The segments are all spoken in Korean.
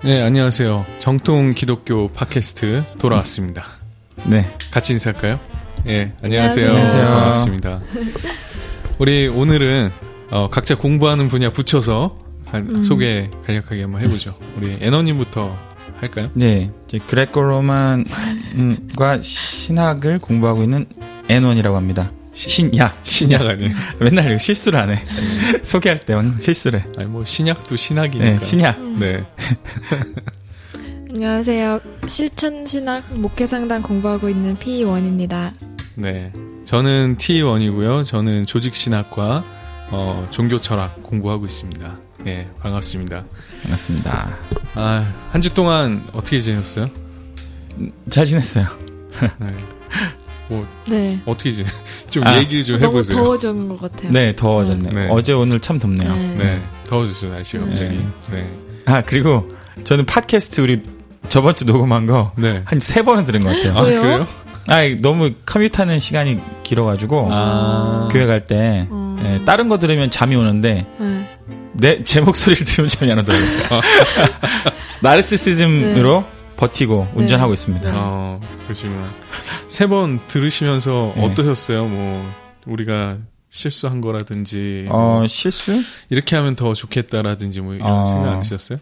네, 안녕하세요. 정통 기독교 팟캐스트 돌아왔습니다. 네. 같이 인사할까요? 네, 안녕하세요. 안녕하세요. 반갑습니다. 우리 오늘은 각자 공부하는 분야 붙여서 소개 간략하게 한번 해보죠. 우리 애너님부터 할까요? 네. 그레코로만과 신학을 공부하고 있는 애논이라고 합니다. 신약 아니에요. 맨날 실수를 안 해. 소개할 때 실수를 해. 아니 뭐 신약도 신학이니까. 네, 신약. 네. 안녕하세요. 실천신학 목회상담 공부하고 있는 P1입니다. 네. 저는 T1이고요. 저는 조직신학과 종교철학 공부하고 있습니다. 네, 반갑습니다. 반갑습니다. 한 주 동안 어떻게 지냈어요? 잘 지냈어요. 네. 뭐 네. 어떻게 좀 얘기를 좀 해보세요. 너무 더워진 것 같아요. 네, 더워졌네요. 네. 어제 오늘 참 덥네요. 네, 더워졌죠 날씨가 갑자기. 네. 네. 그리고 저는 팟캐스트 우리 저번 주 녹음한 거 한 3번은 들은 것 같아요. 왜요? 그래요? 너무 커뮤트하는 시간이 길어가지고 교회 갈 때 다른 거 들으면 잠이 오는데 제 목소리를 들으면 잠이 안 오더라고요. 나르시시즘으로 버티고 운전하고 있습니다. 그러시구나. 3번 들으시면서 어떠셨어요? 뭐 우리가 실수한 거라든지 실수? 이렇게 하면 더 좋겠다라든지 뭐 이런 생각 안 드셨어요?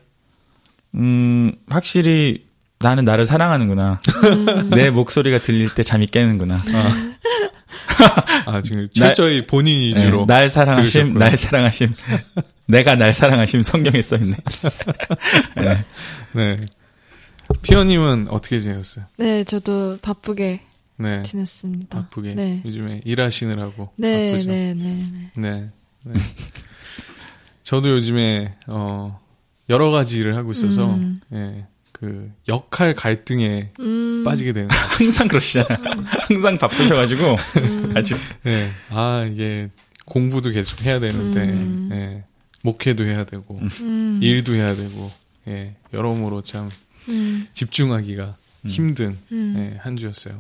확실히 나는 나를 사랑하는구나. 내 목소리가 들릴 때 잠이 깨는구나. 지금 철저히 본인 위주로 날 사랑하심, 날 사랑하심. 내가 날 사랑하심 성경에 써있네. 네. 네. 피어님은 어떻게 지내셨어요? 네, 저도 바쁘게 지냈습니다. 바쁘게. 네. 요즘에 일하시느라고 네, 바쁘죠. 네. 저도 요즘에 여러 가지 일을 하고 있어서 그 역할 갈등에 빠지게 되는 거예요. 항상 그러시잖아요. 항상 바쁘셔가지고 아주. 네. 이게 공부도 계속 해야 되는데 목회도 해야 되고 일도 해야 되고 여러모로 참 집중하기가 힘든 한 주였어요.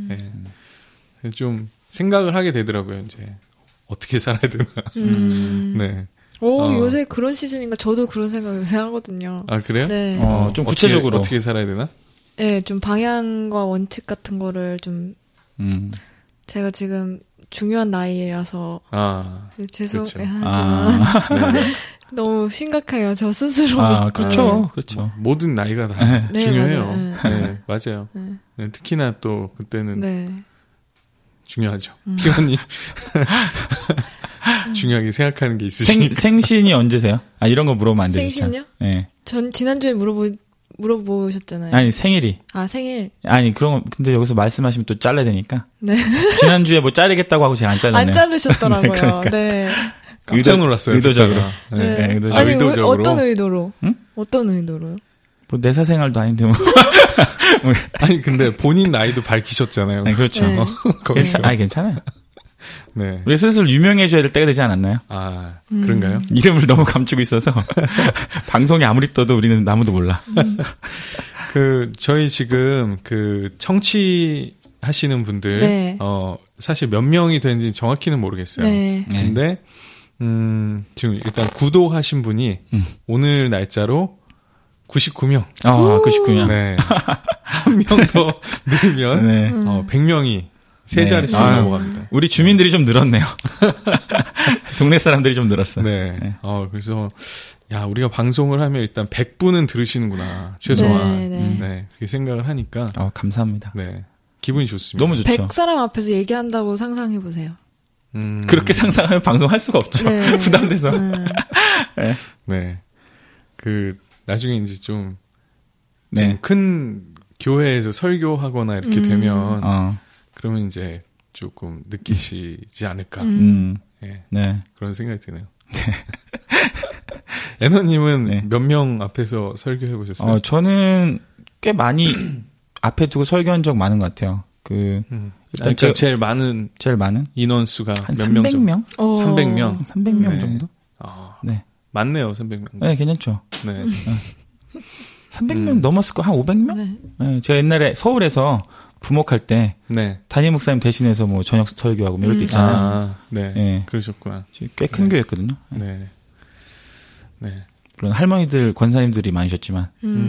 좀 생각을 하게 되더라고요. 이제 어떻게 살아야 되나. 네. 요새 그런 시즌인가 저도 그런 생각 요새 하거든요. 그래요? 네. 좀 구체적으로 어떻게 살아야 되나? 네, 좀 방향과 원칙 같은 거를 좀 제가 지금 중요한 나이라서 죄송하지만 너무 심각해요. 저 스스로. 그렇죠. 그렇죠. 모든 나이가 다 중요해요. 네, 맞아요. 네, 특히나 또 그때는 중요하죠. 피원님 중요하게 생각하는 게 있으시니까. 생신이 언제세요? 이런 거 물어보면 안 되죠. 생신요? 네. 전 지난주에 물어보셨잖아요. 아니, 생일이. 생일. 그런 거, 근데 여기서 말씀하시면 또 잘라야 되니까. 네. 지난주에 뭐 자르겠다고 하고 제가 안 잘랐네요. 안 자르셨더라고요. 네, 그러니까. 네. 깜짝 놀랐어요. 의도적으로. 네. 의도적으로. 의도적으로. 어떤 의도로? 응? 어떤 의도로요? 뭐, 내 사생활도 아닌데 뭐. 아니, 근데 본인 나이도 밝히셨잖아요. 그렇죠. 네. 거기서. 괜찮아요. 네. 우리 슬슬 유명해져야 될 때가 되지 않았나요? 그런가요? 이름을 너무 감추고 있어서 방송이 아무리 떠도 우리는 아무도 몰라. 저희 지금 청취하시는 분들 사실 몇 명이 되는지 정확히는 모르겠어요. 네. 근데 지금 일단 구독하신 분이 오늘 날짜로 99명. 99명. 네. 한 명 더 늘면 100명이 세 자릿수 넘어갑니다. 우리 주민들이 좀 늘었네요. 동네 사람들이 좀 늘었어. 네. 그래서 우리가 방송을 하면 일단 100분은 들으시는구나. 최소한. 네. 그렇게 생각을 하니까 감사합니다. 네. 기분이 좋습니다. 너무 좋죠. 100사람 앞에서 얘기한다고 상상해 보세요. 그렇게 상상하면 방송할 수가 없죠. 네. 부담돼서. 네. 나중에 이제 좀 큰 교회에서 설교하거나 이렇게 되면 그러면 이제 조금 느끼시지 않을까. 네. 그런 생각이 드네요. 애너님은 몇 명 앞에서 설교해 보셨어요? 저는 꽤 많이 앞에 두고 설교한 적 많은 것 같아요. 일단 제일 많은 인원수가 한 몇 명 정도? 300명? 300명? 300명 정도? 네. 많네요, 300명. 네, 괜찮죠. 네. 300명 넘었을 거, 한 500명? 네. 제가 옛날에 서울에서 부목할 때 담임 목사님 대신해서 뭐 저녁 설교하고 이럴 때 있잖아요. 네. 네. 그러셨구나. 꽤 큰 교회였거든요. 네. 물론 할머니들, 권사님들이 많으셨지만,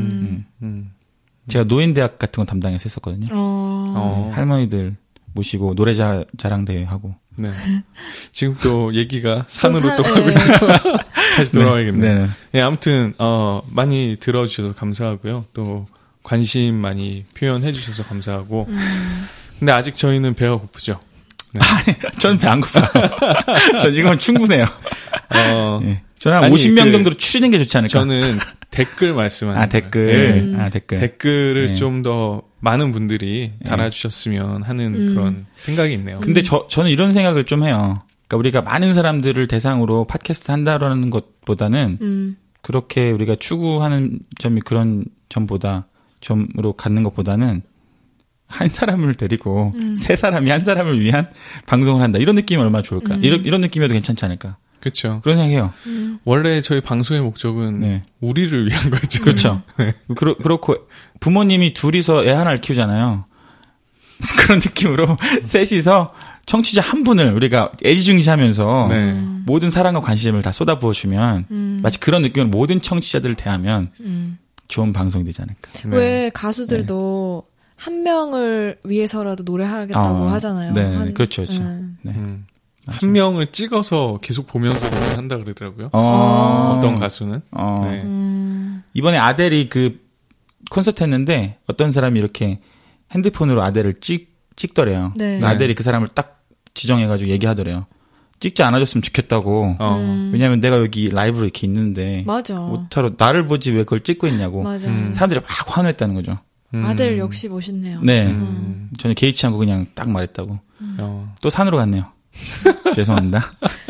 제가 노인대학 같은 거 담당해서 했었거든요. 할머니들 모시고 노래자랑 대회 하고. 네. 지금 또 얘기가 산으로 또 가고 있죠. 다시 돌아와야겠네요. 네. 네, 아무튼 많이 들어주셔서 감사하고요. 또 관심 많이 표현해 주셔서 감사하고. 근데 아직 저희는 배가 고프죠. 네. 저는 배 안 고파요. 저 지금은 충분해요. 네. 저는 한 50명 정도로 추리는 게 좋지 않을까? 저는 댓글 말씀하는 댓글. 네. 댓글. 댓글을 좀 더 많은 분들이 달아주셨으면 하는 그런 생각이 있네요. 근데 저는 이런 생각을 좀 해요. 그러니까 우리가 많은 사람들을 대상으로 팟캐스트 한다라는 것보다는 그렇게 우리가 추구하는 점이 그런 점으로 갖는 것보다는 한 사람을 데리고 세 사람이 한 사람을 위한 방송을 한다. 이런 느낌이 얼마나 좋을까? 이런 느낌이어도 괜찮지 않을까? 그렇죠. 그런 생각해요. 원래 저희 방송의 목적은 우리를 위한 거죠. 그렇죠. 네. 그렇고 부모님이 둘이서 애 하나를 키우잖아요. 그런 느낌으로 셋이서 청취자 한 분을 우리가 애지중지하면서 모든 사랑과 관심을 다 쏟아부어주면 마치 그런 느낌으로 모든 청취자들을 대하면 좋은 방송이 되지 않을까. 왜 가수들도 한 명을 위해서라도 노래하겠다고 하잖아요. 네, 그렇죠. 네. 한 명을 찍어서 계속 보면서 노래한다 그러더라고요. 어떤 가수는. 네. 이번에 아델이 그 콘서트 했는데 어떤 사람이 이렇게 핸드폰으로 아델을 찍더래요. 네. 아델이 그 사람을 딱 지정해가지고 얘기하더래요. 찍지 않아줬으면 좋겠다고. 왜냐면 내가 여기 라이브로 이렇게 있는데. 맞아. 못하러 나를 보지 왜 그걸 찍고 있냐고. 맞아. 사람들이 막 환호했다는 거죠. 아델 역시 멋있네요. 네. 저는 개의치 않고 그냥 딱 말했다고. 또 산으로 갔네요. 죄송합니다.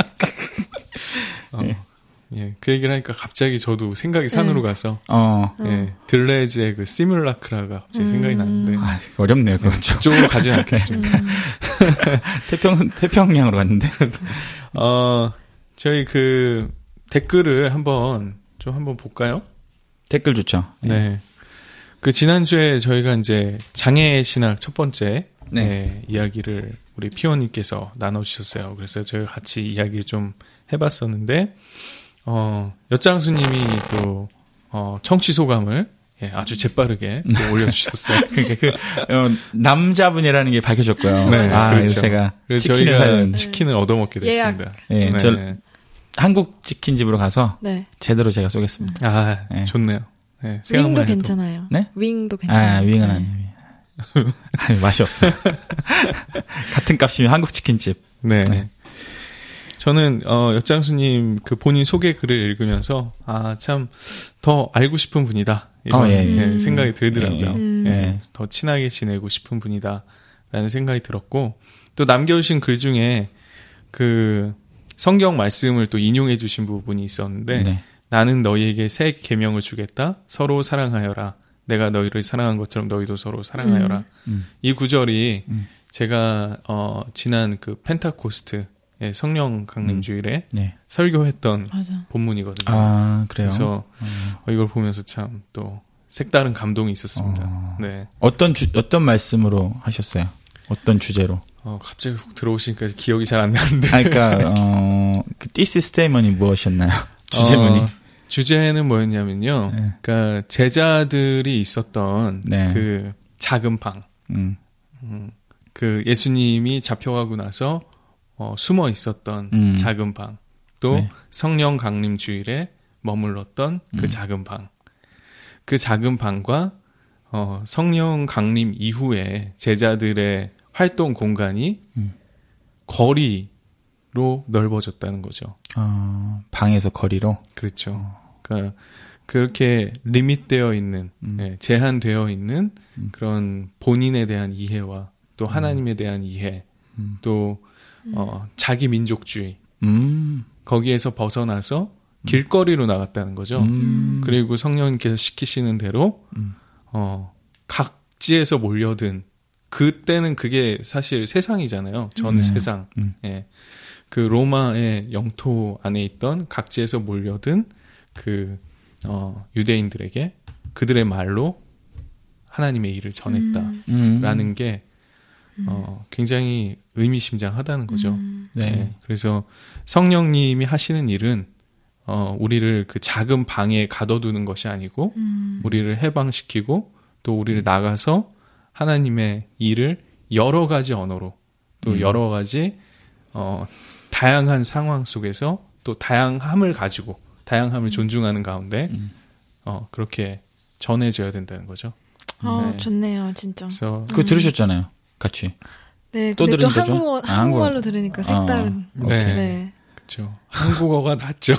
예, 그 얘기를 하니까 갑자기 저도 생각이 산으로 가서 예, 들레즈의 그 시뮬라크라가 갑자기 생각이 나는데 어렵네요. 그쪽으로 가진 않겠습니다. 태평양으로 갔는데 저희 그 댓글을 한번 볼까요? 댓글 좋죠. 네. 그 지난주에 저희가 이제 장애 신학 첫 번째 이야기를 우리 피원님께서 나눠주셨어요. 그래서 저희가 같이 이야기를 좀 해봤었는데, 엿장수님이 또, 청취 소감을 아주 재빠르게 또 올려주셨어요. 그러니까 남자분이라는 게 밝혀졌고요. 네, 그렇죠. 제가 치킨을 얻어먹게 됐습니다. 네, 저 한국 치킨집으로 가서 제대로 제가 쏘겠습니다. 좋네요. 네, 윙도 괜찮아요. 네? 윙도 괜찮아요. 윙은 아니에요. 맛이 없어요. 같은 값이면 한국 치킨집. 네. 저는 엿장수님 그 본인 소개 글을 읽으면서 참 더 알고 싶은 분이다 이런 생각이 들더라고요. 더 친하게 지내고 싶은 분이다라는 생각이 들었고 또 남겨주신 글 중에 그 성경 말씀을 또 인용해 주신 부분이 있었는데 나는 너희에게 새 계명을 주겠다. 서로 사랑하여라. 내가 너희를 사랑한 것처럼 너희도 서로 사랑하여라. 이 구절이 제가 지난 그 펜타코스트 성령 강림주일에 설교했던 본문이거든요. 그래요? 그래서 이걸 보면서 참 또 색다른 감동이 있었습니다. 네. 어떤 말씀으로 하셨어요? 어떤 주제로? 갑자기 훅 들어오시니까 기억이 잘 안 나는데. 그러니까 그 디스 스테이먼이 무엇이었나요? 주제문이. 주제는 뭐였냐면요. 그러니까 제자들이 있었던 그 작은 방. 그 예수님이 잡혀가고 나서 숨어 있었던 작은 방. 또 성령 강림 주일에 머물렀던 그 작은 방. 그 작은 방과 성령 강림 이후에 제자들의 활동 공간이 거리로 넓어졌다는 거죠. 방에서 거리로? 그렇죠. 그러니까 그렇게 리밋되어 있는, 제한되어 있는 그런 본인에 대한 이해와 또 하나님에 대한 이해, 또 자기 민족주의, 거기에서 벗어나서 길거리로 나갔다는 거죠. 그리고 성령님께서 시키시는 대로 각지에서 몰려든 그때는 그게 사실 세상이잖아요. 전 세상. 그 로마의 영토 안에 있던 각지에서 몰려든 그 유대인들에게 그들의 말로 하나님의 일을 전했다라는 게 굉장히 의미심장하다는 거죠. 그래서 성령님이 하시는 일은 우리를 그 작은 방에 가둬두는 것이 아니고, 우리를 해방시키고, 또 우리를 나가서 하나님의 일을 여러 가지 언어로, 또 여러 가지, 다양한 상황 속에서 또 다양함을 가지고, 다양함을 존중하는 가운데, 그렇게 전해져야 된다는 거죠. 네. 좋네요, 진짜. 그거 들으셨잖아요, 같이. 네, 또 근데 또 한국말로 들으니까 색다른. 네. 그렇죠. 한국어가 낫죠.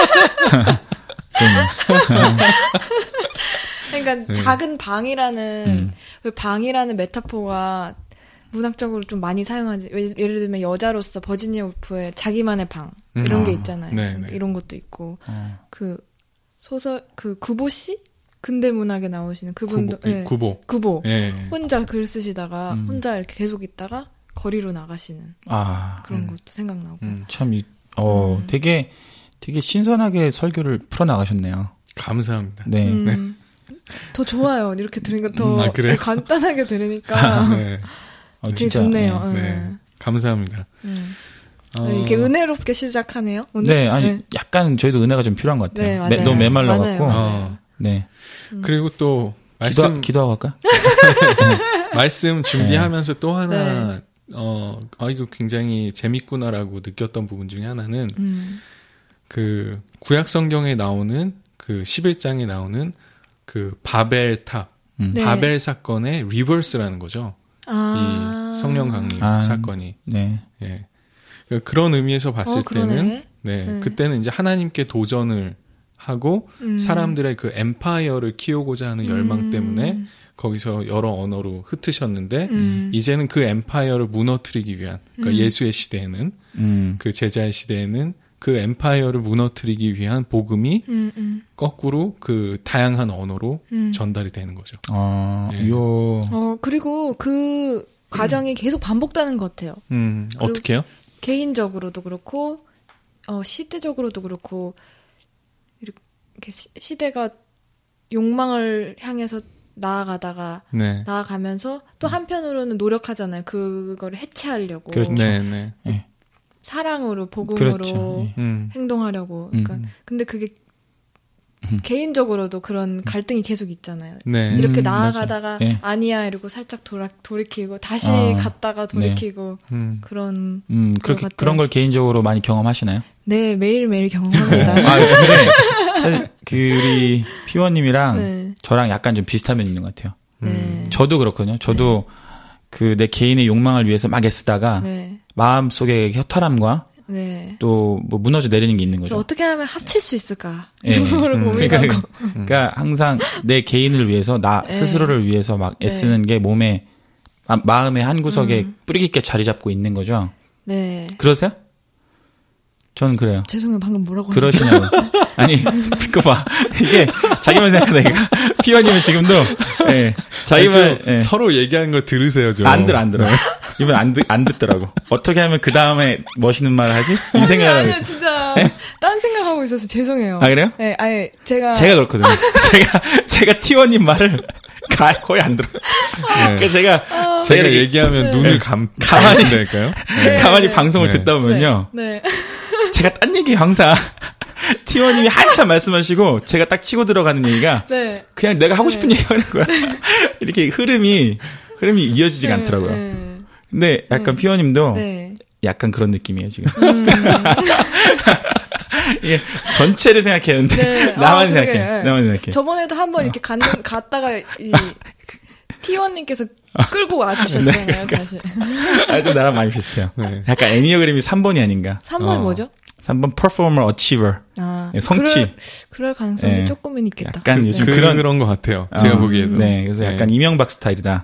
그러니까 작은 방이라는 방이라는 메타포가 문학적으로 좀 많이 사용하지. 예를 들면 여자로서 버지니아 울프의 자기만의 방 이런 게 있잖아요. 네네. 이런 것도 있고 그 소설 그 구보 씨 근대 문학에 나오시는 그분도 구보 예. 혼자 글 쓰시다가 혼자 이렇게 계속 있다가 거리로 나가시는 그런 것도 생각나고. 참 되게 신선하게 설교를 풀어 나가셨네요. 감사합니다. 네. 더 좋아요. 이렇게 들으니까 더 간단하게 들으니까. 네. 되게 좋네요. 네. 감사합니다. 이렇게 은혜롭게 시작하네요. 오늘? 네, 아니 약간 저희도 은혜가 좀 필요한 것 같아요. 네, 맞아요. 너무 메말라갖고. 맞아요. 네. 그리고 또 말씀 기도하고 할까? 말씀 준비하면서 또 하나 이거 굉장히 재밌구나라고 느꼈던 부분 중에 하나는 그 구약 성경에 나오는 그 11장에 나오는 그 바벨탑, 바벨 사건의 리버스라는 거죠. 이 성령 강림 사건이. 네. 예. 그런 의미에서 봤을 때는 그때는 이제 하나님께 도전을 하고 사람들의 그 엠파이어를 키우고자 하는 열망 때문에 거기서 여러 언어로 흩으셨는데 이제는 그 엠파이어를 무너뜨리기 위한 그러니까 예수의 시대에는 그 제자의 시대에는 그 엠파이어를 무너뜨리기 위한 복음이 거꾸로 그 다양한 언어로 전달이 되는 거죠. 그리고 그 과정이 계속 반복되는 것 같아요. 어떻게요? 개인적으로도 그렇고 시대적으로도 그렇고 이렇게 시대가 욕망을 향해서 나아가면서 또 한편으로는 노력하잖아요. 그거를 해체하려고. 그렇죠. 네. 사랑으로 복음으로 그렇죠. 행동하려고. 그러니까 근데 그게 개인적으로도 그런 갈등이 계속 있잖아요. 네. 이렇게 나아가다가 아니야 이러고 살짝 돌이키고 다시 갔다가 돌이키고 그런 그런 걸 개인적으로 많이 경험하시나요? 네, 매일매일 경험합니다. 그래. 사실 우리 피원님이랑 저랑 약간 좀 비슷한 면이 있는 것 같아요. 저도 그렇거든요. 저도 그 내 개인의 욕망을 위해서 막 애쓰다가 마음속에 허탈함과 또 뭐 무너져 내리는 게 있는 거죠. 어떻게 하면 합칠 수 있을까? 이런 거를 고민하고. 그러니까 항상 내 개인을 위해서 나 스스로를 위해서 막 애쓰는 게 몸에 마음의 한 구석에 뿌리 깊게 자리 잡고 있는 거죠. 네. 그러세요? 저는 그래요. 죄송해요. 방금 뭐라고 그러시냐고. 아니, 그거 봐. 이게 자기만 생각하다니까. 피원님은 지금도 자기만 서로 얘기하는 걸 들으세요, 좀. 안 들어. 이분 안 듣더라고. 어떻게 하면 그 다음에 멋있는 말을 하지? 이 생각을 하고 있어요. 진짜 딴 생각하고 있어서 죄송해요. 아, 그래요? 네, 아니 제가 그렇거든요. 제가 티원님 말을 거의 안 들어요. 그러니까 제가 얘기하면 눈을 가만히 될까요? 가만히 방송을 듣다 보면요. 제가 딴 얘기 항상 티원님이 한참 말씀하시고 제가 딱 치고 들어가는 얘기가 그냥 내가 하고 싶은 얘기 하는 거야. 이렇게 흐름이 이어지지가 않더라고요. 근데 약간 피원님도 약간 그런 느낌이에요 지금. 이게 전체를 생각했는데 나만 생각해. 저번에도 한번 이렇게 갔다가 이 T1님께서 끌고 와주셨잖아요, 사실. 좀 나랑 많이 비슷해요. 약간 애니어그램이 3번이 아닌가. 3번이 뭐죠? 3번 performer, achiever. 성취. 그럴 가능성이 조금은 있겠다. 약간 요즘 그런 것 같아요. 제가 보기에도. 네, 그래서 약간 이명박 스타일이다.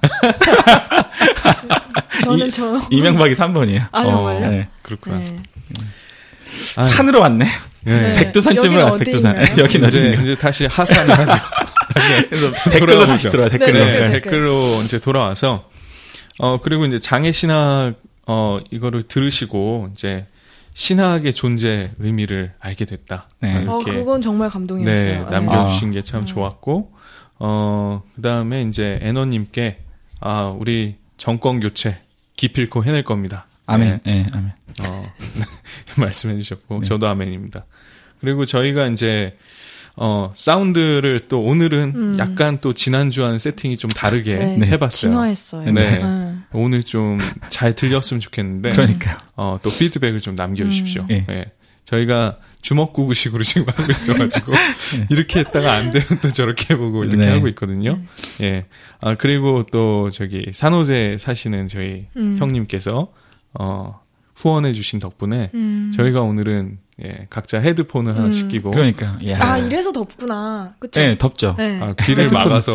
저는 이명박이 3번이에요. 아, 정말요? 네. 그렇구나. 산으로 왔네. 백두산쯤으로 왔어, 백두산. 여긴 이제 다시 하산을 하죠. 그래서 댓글로 다시 들어와, 댓글로 이제 돌아와서, 그리고 이제 장애신학, 이거를 들으시고, 이제, 신학의 존재 의미를 알게 됐다. 이렇게 그건 정말 감동이었어요. 남겨주신 게 참 좋았고, 그 다음에 이제 애너님께, 우리 정권 교체 기필코 해낼 겁니다. 아멘. 아멘. 말씀해 주셨고, 저도 아멘입니다. 그리고 저희가 이제 사운드를 또 오늘은 약간 또 지난주와는 세팅이 좀 다르게 해봤어요. 진화했어요. 네. 오늘 좀 잘 들렸으면 좋겠는데. 그러니까요. 또 피드백을 좀 남겨주십시오. 네. 저희가 주먹구구식으로 지금 하고 있어가지고 이렇게 했다가 안 되면 또 저렇게 해보고 이렇게 하고 있거든요. 예. 그리고 또 저기 산호세 사시는 저희 형님께서 후원해주신 덕분에 저희가 오늘은 각자 헤드폰을 하나씩 끼고. 그러니까. 이래서 덥구나. 그쵸? 네, 덥죠. 네. 귀를 막아서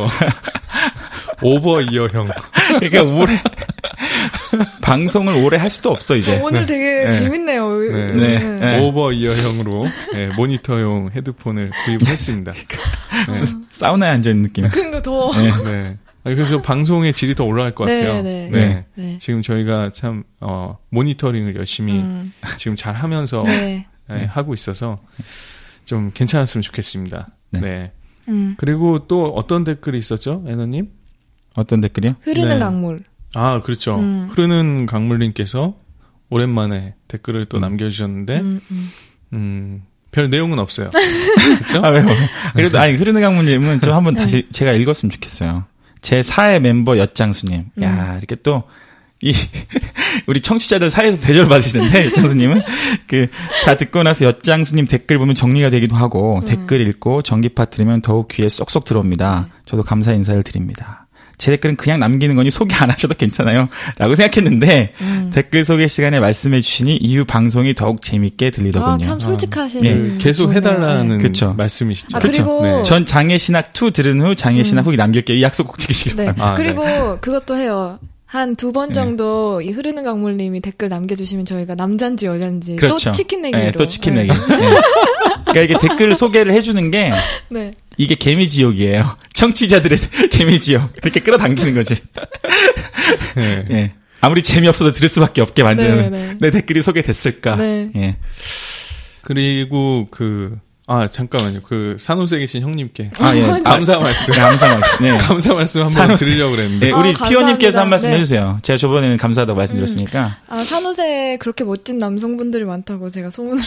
오버이어형. 그러니까 올해 방송을 오래 할 수도 없어 이제. 오늘 되게 재밌네요. 오버이어형으로 모니터용 헤드폰을 구입을 했습니다. 사우나에 앉아있는 느낌. 그러니까 더워. 네. 그래서 방송의 질이 더 올라갈 것 같아요. 네. 지금 저희가 참 모니터링을 열심히 지금 잘 하면서 하고 있어서 좀 괜찮았으면 좋겠습니다. 네. 그리고 또 어떤 댓글이 있었죠, 애너님? 어떤 댓글이요? 흐르는 강물. 그렇죠. 흐르는 강물님께서 오랜만에 댓글을 또 남겨주셨는데, 별 내용은 없어요. 그렇죠? 왜요? 그래도 흐르는 강물님은 좀 한번 다시 제가 읽었으면 좋겠어요. 제 4회 멤버 엿장수님. 야, 이렇게 또 우리 청취자들 사이에서 대절 받으시는데 엿장수님은 다 듣고 나서 엿장수님 댓글 보면 정리가 되기도 하고 댓글 읽고 전기파 들으면 더욱 귀에 쏙쏙 들어옵니다. 저도 감사 인사를 드립니다. 제 댓글은 그냥 남기는 거니 소개 안 하셔도 괜찮아요 라고 생각했는데 댓글 소개 시간에 말씀해 주시니 이후 방송이 더욱 재밌게 들리더군요. 참 솔직하신. 계속 해달라는 말씀이시죠. 그리고 전 장애신학 2 들은 후 장애신학 후기 남길게요. 이 약속 꼭 지키시길 바랍니다. 그리고 그것도 해요. 한 2번 정도 이 흐르는 강물님이 댓글 남겨주시면 저희가 남잔지 여잔지 또 치킨 내기로. 또 치킨 내기. 그러니까 이게 댓글 소개를 해주는 게 이게 개미지옥이에요. 청취자들의 개미지옥. 이렇게 끌어당기는 거지. 아무리 재미없어도 들을 수밖에 없게 만드는 내 댓글이 소개됐을까. 그리고 잠깐만요. 산호세에 계신 형님께. 감사 말씀. 감사 말씀. 감사 말씀 한번 드리려고 그랬는데. 우리 피오님께서 한 말씀 해주세요. 제가 저번에는 감사하다고 말씀드렸으니까. 산호세에 그렇게 멋진 남성분들이 많다고 제가 소문을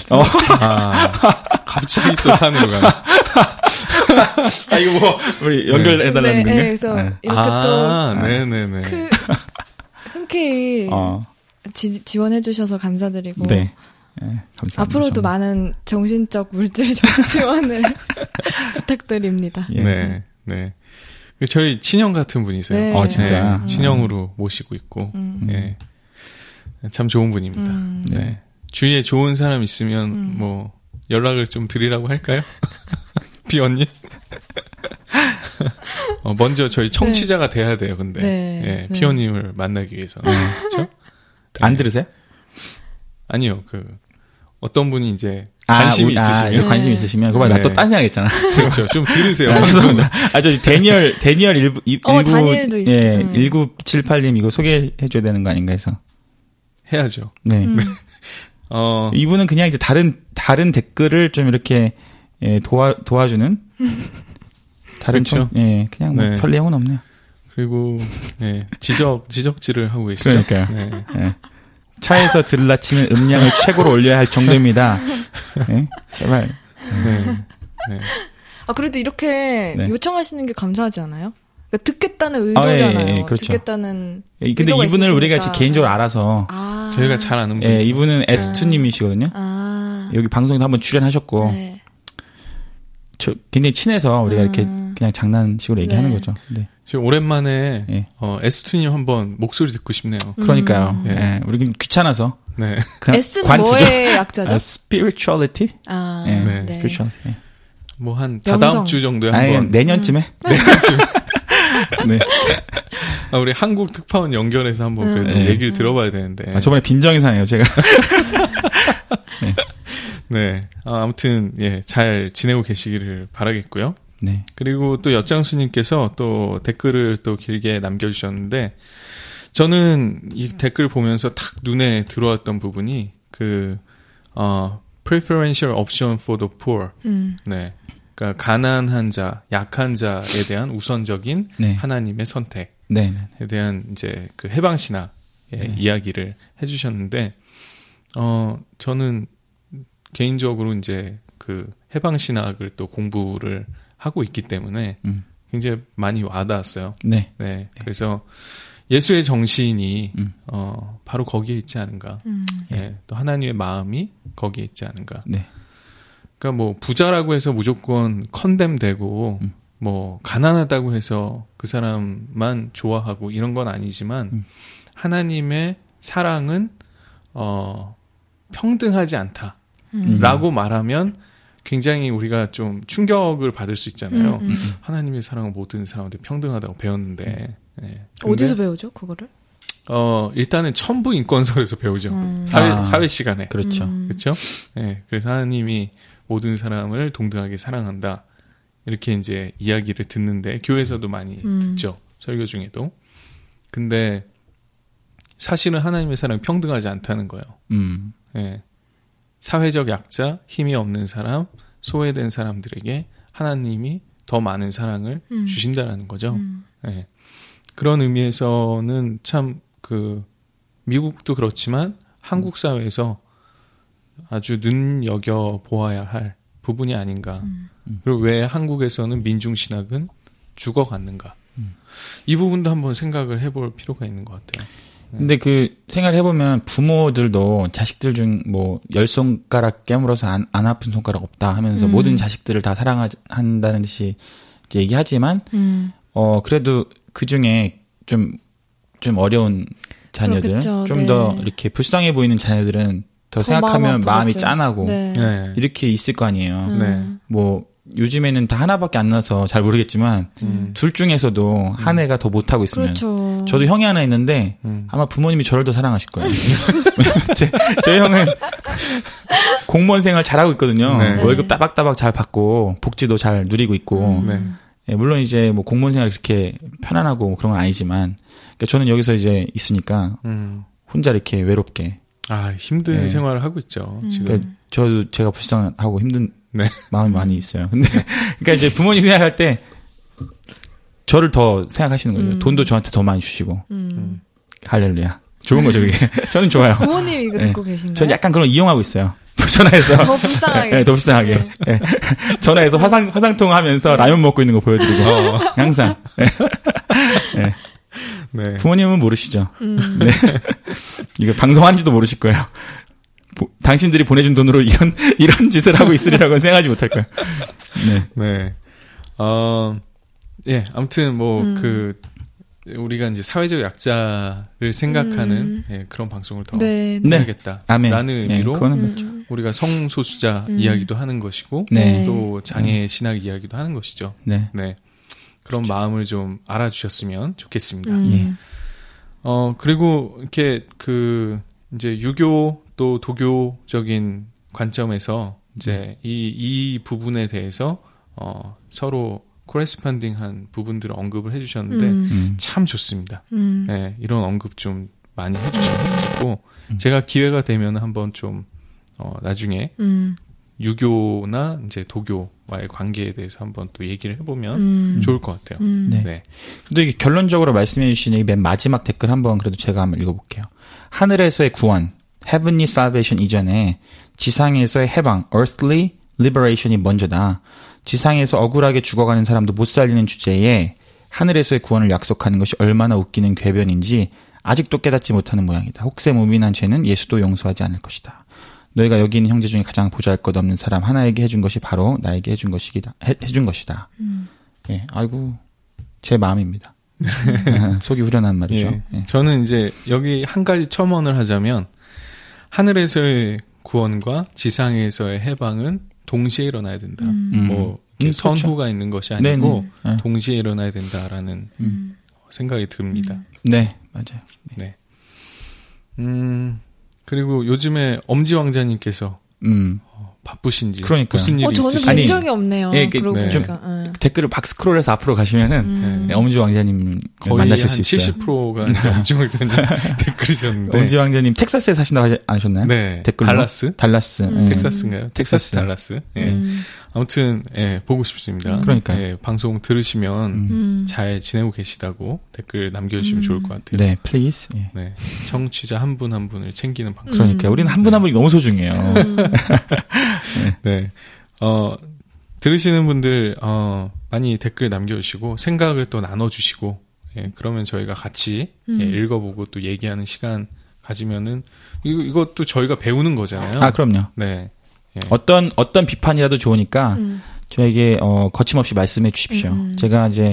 갑자기 또 산으로 가네. 이거 우리 연결해달라는 건가요? 그래서 이렇게 또. 네네네. 흔쾌히 지원해주셔서 감사드리고. 감사합니다. 앞으로도 많은 정신적, 물질적 지원을 부탁드립니다. 네. 저희 친형 같은 분이세요. 진짜. 친형으로 모시고 있고, 참 좋은 분입니다. 주위에 좋은 사람 있으면 연락을 좀 드리라고 할까요? 비언님? 먼저 저희 청취자가 돼야 돼요, 근데. 피언님을 만나기 위해서. 그렇죠? 안 들으세요? 아니요, 어떤 분이 이제 관심이 있으시면. 관심 있으시면. 그거 나 또 딴 생각 했잖아. 그렇죠. 좀 들으세요. 죄송합니다. 데니얼 1978님 이거 소개해줘야 되는 거 아닌가 해서. 해야죠. 네. 이분은 그냥 이제 다른 댓글을 좀 이렇게, 도와주는. 그렇죠. 그냥 별 내용은 없네요. 그리고, 지적질을 하고 계시죠. 그러니까요. 차에서 들라치면 음량을 최고로 올려야 할 정도입니다. 제발. 그래도 이렇게 요청하시는 게 감사하지 않아요? 그러니까 듣겠다는 의도잖아요. 그렇죠. 듣겠다는. 근데 이분을 있으시니까. 우리가 개인적으로 알아서. 저희가 잘 아는 분. 이분은 S2님이시거든요. 여기 방송에도 한번 출연하셨고. 저 굉장히 친해서 우리가 이렇게 그냥 장난식으로 얘기하는 거죠. 지금 오랜만에 S2님 한번 목소리 듣고 싶네요. 그러니까요. 우리 귀찮아서. S는 뭐의 약자죠? spirituality. spirituality. 한 다다음 주 정도에 한번. 내년쯤에. 우리 한국 특파원 연결해서 한번 그래도 얘기를 들어봐야 되는데. 저번에 빈정이사네요, 제가. 아무튼 잘 지내고 계시기를 바라겠고요. 그리고 또 엿장수님께서 또 댓글을 또 길게 남겨주셨는데, 저는 이 댓글 보면서 탁 눈에 들어왔던 부분이 preferential option for the poor. 그러니까 가난한 자, 약한 자에 대한 우선적인 하나님의 선택에 대한 이제 해방 신학의 이야기를 해주셨는데, 저는 개인적으로 이제 그 해방신학을 또 공부를 하고 있기 때문에 굉장히 많이 와닿았어요. 네. 네. 그래서 예수의 정신이 바로 거기에 있지 않은가. 예. 또 하나님의 마음이 거기에 있지 않은가. 네. 그러니까 뭐 부자라고 해서 무조건 컨뎀되고 뭐 가난하다고 해서 그 사람만 좋아하고 이런 건 아니지만 하나님의 사랑은 평등하지 않다라고 말하면 굉장히 우리가 좀 충격을 받을 수 있잖아요. 하나님의 사랑은 모든 사람한테 평등하다고 배웠는데. 네. 어디서 배우죠, 그거를? 일단은 천부인권설에서 배우죠. 사회 시간에. 그렇죠. 그렇죠? 네. 그래서 하나님이 모든 사람을 동등하게 사랑한다. 이렇게 이제 이야기를 듣는데 교회에서도 많이 듣죠. 설교 중에도. 근데 사실은 하나님의 사랑이 평등하지 않다는 거예요. 네. 사회적 약자, 힘이 없는 사람, 소외된 사람들에게 하나님이 더 많은 사랑을 주신다라는 거죠. 네. 그런 의미에서는 참 그 미국도 그렇지만 한국 사회에서 아주 눈여겨 보아야 할 부분이 아닌가. 그리고 왜 한국에서는 민중신학은 죽어갔는가. 이 부분도 한번 생각을 해볼 필요가 있는 것 같아요. 근데 그 생각을 해보면 부모들도 자식들 중 뭐 10손가락 깨물어서 안 아픈 손가락 없다 하면서 모든 자식들을 다 사랑한다는 듯이 얘기하지만 그래도 그 중에 좀 어려운 자녀들, 좀 더 네. 이렇게 불쌍해 보이는 자녀들은 더 생각하면 마음이 짠하고 네. 네. 이렇게 있을 거 아니에요. 네. 뭐 요즘에는 다 하나밖에 안 나서 잘 모르겠지만 둘 중에서도 한 애가 더 못하고 있으면 그렇죠. 저도 형이 하나 있는데 아마 부모님이 저를 더 사랑하실 거예요. 저희 형은 공무원 생활 잘하고 있거든요. 네. 월급 따박따박 잘 받고 복지도 잘 누리고 있고 네. 예, 물론 이제 뭐 공무원 생활이 그렇게 편안하고 그런 건 아니지만 그러니까 저는 여기서 이제 있으니까 혼자 이렇게 외롭게 힘든 생활을 하고 있죠. 지금. 그러니까 저도 제가 불쌍하고 힘든 네. 마음이 많이 있어요. 근데 그러니까 이제 부모님 생각할 때 저를 더 생각하시는 거죠. 돈도 저한테 더 많이 주시고. 할렐루야. 좋은 거죠, 그게. 저는 좋아요. 부모님이 이거 듣고 계신가요? 전 약간 그런 거 이용하고 있어요. 전화해서. 더 불쌍하게. 네, 더 불쌍하게. 네. 전화해서 화상통화 하면서 라면 먹고 있는 거 보여드리고. 항상. 네. 네. 네. 부모님은 모르시죠. 네. 이거 방송하는지도 모르실 거예요. 당신들이 보내준 돈으로 이런 짓을 하고 있으리라고는 생각하지 못할 거예요. 네. 네. 예, 아무튼 우리가 이제 사회적 약자를 생각하는 그런 방송을 더 해야겠다라는 의미로 우리가 성소수자 이야기도 하는 것이고 또 장애 신학 이야기도 하는 것이죠. 네. 그런 그렇죠. 마음을 좀 알아주셨으면 좋겠습니다. 그리고 이렇게 이제 유교 또 도교적인 관점에서 이제 이 부분에 대해서 서로 코레스펀딩한 부분들을 언급을 해주셨는데 참 좋습니다. 네, 이런 언급 좀 많이 해주시면 좋고 제가 기회가 되면 한번 좀 나중에 유교나 이제 도교와의 관계에 대해서 한번 또 얘기를 해보면 좋을 것 같아요. 네. 근데 이게 결론적으로 말씀해주신 이 맨 마지막 댓글 한번 그래도 제가 한번 읽어볼게요. 하늘에서의 구원, heavenly salvation 이전에 지상에서의 해방, earthly liberation이 먼저다. 지상에서 억울하게 죽어가는 사람도 못 살리는 주제에 하늘에서의 구원을 약속하는 것이 얼마나 웃기는 궤변인지 아직도 깨닫지 못하는 모양이다. 혹세 무민한 죄는 예수도 용서하지 않을 것이다. 너희가 여기 있는 형제 중에 가장 보잘것없는 사람 하나에게 해준 것이 바로 나에게 해준 것이다. 예, 아이고 제 마음입니다. 속이 후련한 말이죠. 예. 저는 이제 여기 한 가지 첨언을 하자면 하늘에서의 구원과 지상에서의 해방은 동시에 일어나야 된다. 선후가 그렇죠. 있는 것이 아니고 동시에 일어나야 된다라는 생각이 듭니다. 네, 맞아요. 네. 그리고 요즘에 엄지 왕자님께서 바쁘신지 무슨 일이 있으신지 저는 본 적이 없네요. 예, 좀 댓글을 막 스크롤해서 앞으로 가시면은 엄지 왕자님 만나실 수 있어요. 70%가 엄지 왕자님 댓글이셨는데 엄지 왕자님 텍사스에 사신다고 하지 않으셨나요? 네. 댓글로? 달라스. 텍사스인가요? 텍사스 달라스. 예. 아무튼 보고 싶습니다. 그러니까요. 예, 방송 들으시면 잘 지내고 계시다고 댓글 남겨주시면 좋을 것 같아요. 네, please. 예. 네, 청취자 한 분 한 분을 챙기는 방송. 그러니까 우리는 한 분 한 분이 너무 소중해요. 네. 들으시는 분들, 많이 댓글 남겨주시고, 생각을 또 나눠주시고, 예, 그러면 저희가 같이 예, 읽어보고 또 얘기하는 시간 가지면은, 이것도 저희가 배우는 거잖아요. 아, 그럼요. 네. 예. 어떤 비판이라도 좋으니까, 저에게, 거침없이 말씀해 주십시오. 제가 이제,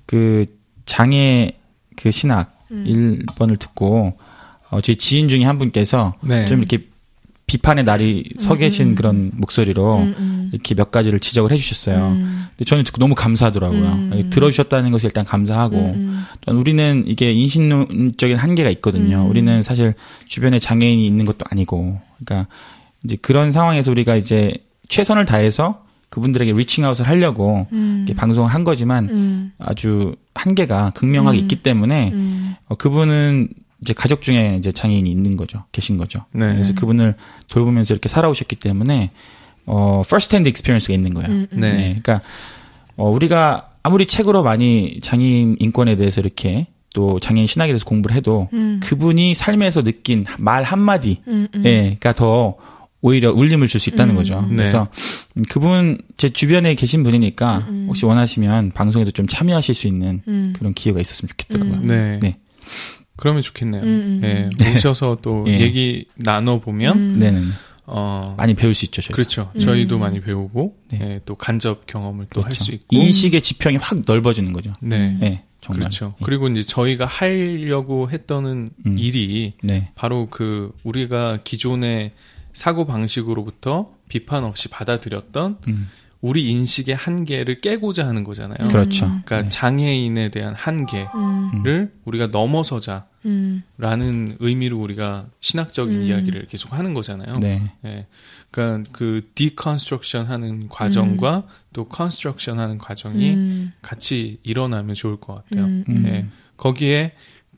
장애 신학 1번을 듣고, 저희 지인 중에 한 분께서, 네. 좀 이렇게 비판의 날이 서 계신 그런 목소리로 이렇게 몇 가지를 지적을 해주셨어요. 근데 저는 듣고 너무 감사하더라고요. 들어주셨다는 것에 일단 감사하고, 우리는 이게 인신론적인 한계가 있거든요. 우리는 사실 주변에 장애인이 있는 것도 아니고, 그러니까 이제 그런 상황에서 우리가 이제 최선을 다해서 그분들에게 리칭아웃을 하려고 이렇게 방송을 한 거지만 아주 한계가 극명하게 있기 때문에 그분은 이제 가족 중에 이제 장애인이 있는 거죠. 계신 거죠. 네. 그래서 그분을 돌보면서 이렇게 살아오셨기 때문에, first hand experience가 있는 거예요. 네. 네. 그러니까, 우리가 아무리 책으로 많이 장애인 인권에 대해서 이렇게 또 장애인 신학에 대해서 공부를 해도 그분이 삶에서 느낀 말 한마디가 더 오히려 울림을 줄 수 있다는 거죠. 네. 그래서 그분 제 주변에 계신 분이니까 혹시 원하시면 방송에도 좀 참여하실 수 있는 그런 기회가 있었으면 좋겠더라고요. 네. 네. 그러면 좋겠네요. 예, 오셔서 또 예. 얘기 나눠보면, 많이 배울 수 있죠, 저희가. 그렇죠. 저희도 많이 배우고, 네. 예, 또 간접 경험을 또 할 수 있고. 인식의 지평이 확 넓어지는 거죠. 네. 네, 정말. 그렇죠. 예. 그리고 이제 저희가 하려고 했던 일이, 바로 우리가 기존의 사고 방식으로부터 비판 없이 받아들였던, 우리 인식의 한계를 깨고자 하는 거잖아요. 그렇죠. 그러니까 장애인에 대한 한계를 우리가 넘어서자라는 의미로 우리가 신학적인 이야기를 계속 하는 거잖아요. 네. 예. 그러니까 디컨스트럭션 하는 과정과 또 컨스트럭션 하는 과정이 같이 일어나면 좋을 것 같아요. 예. 거기에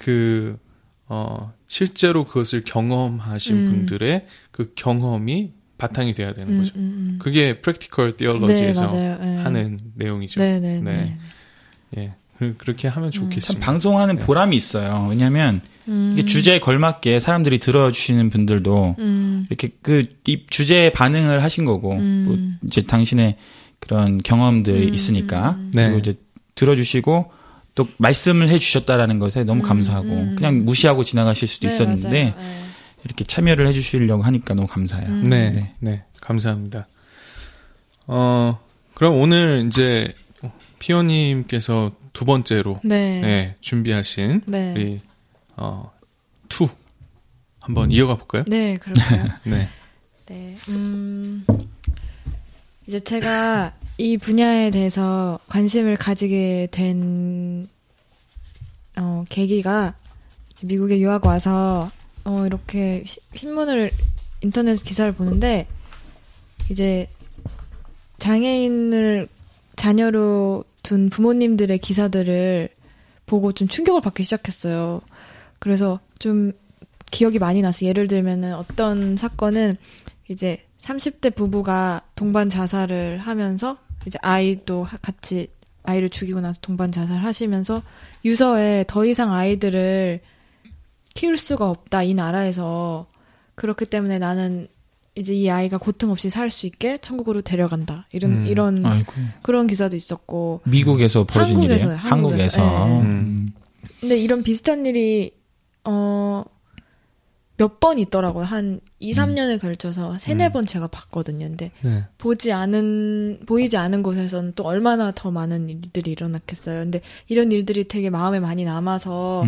실제로 그것을 경험하신 분들의 그 경험이 바탕이 돼야 되는 거죠. 그게 프랙티컬 티올로지에서 하는 내용이죠. 네. 예. 그렇게 하면 좋겠습니다. 참 방송하는 보람이 있어요. 왜냐하면 이게 주제에 걸맞게 사람들이 들어주시는 분들도 이렇게 이 주제에 반응을 하신 거고, 뭐 이제 당신의 그런 경험들이 있으니까 그리고 이제 들어주시고 또 말씀을 해주셨다라는 것에 너무 감사하고 그냥 무시하고 지나가실 수도 있었는데. 이렇게 참여를 해주시려고 하니까 너무 감사해요. 네. 감사합니다. 그럼 오늘 이제 피오님께서 두 번째로 준비하신 우리 2 한번 이어가 볼까요? 네, 그럴까요? 네. 이제 제가 이 분야에 대해서 관심을 가지게 된 계기가 미국에 유학 와서 이렇게 신문을 인터넷 기사를 보는데 이제 장애인을 자녀로 둔 부모님들의 기사들을 보고 좀 충격을 받기 시작했어요. 그래서 좀 기억이 많이 났어요. 예를 들면은 어떤 사건은 이제 30대 부부가 동반 자살을 하면서 이제 아이도 같이 아이를 죽이고 나서 동반 자살하시면서 유서에 더 이상 아이들을 키울 수가 없다, 이 나라에서. 그렇기 때문에 나는 이제 이 아이가 고통 없이 살 수 있게 천국으로 데려간다. 이런 아이고. 그런 기사도 있었고. 미국에서 벌어진 일이에요? 한국에서. 네. 근데 이런 비슷한 일이 몇 번 있더라고요. 한 2, 3년을 걸쳐서 3, 4번 제가 봤거든요. 근데 보이지 않은 곳에서는 또 얼마나 더 많은 일들이 일어났겠어요. 근데 이런 일들이 되게 마음에 많이 남아서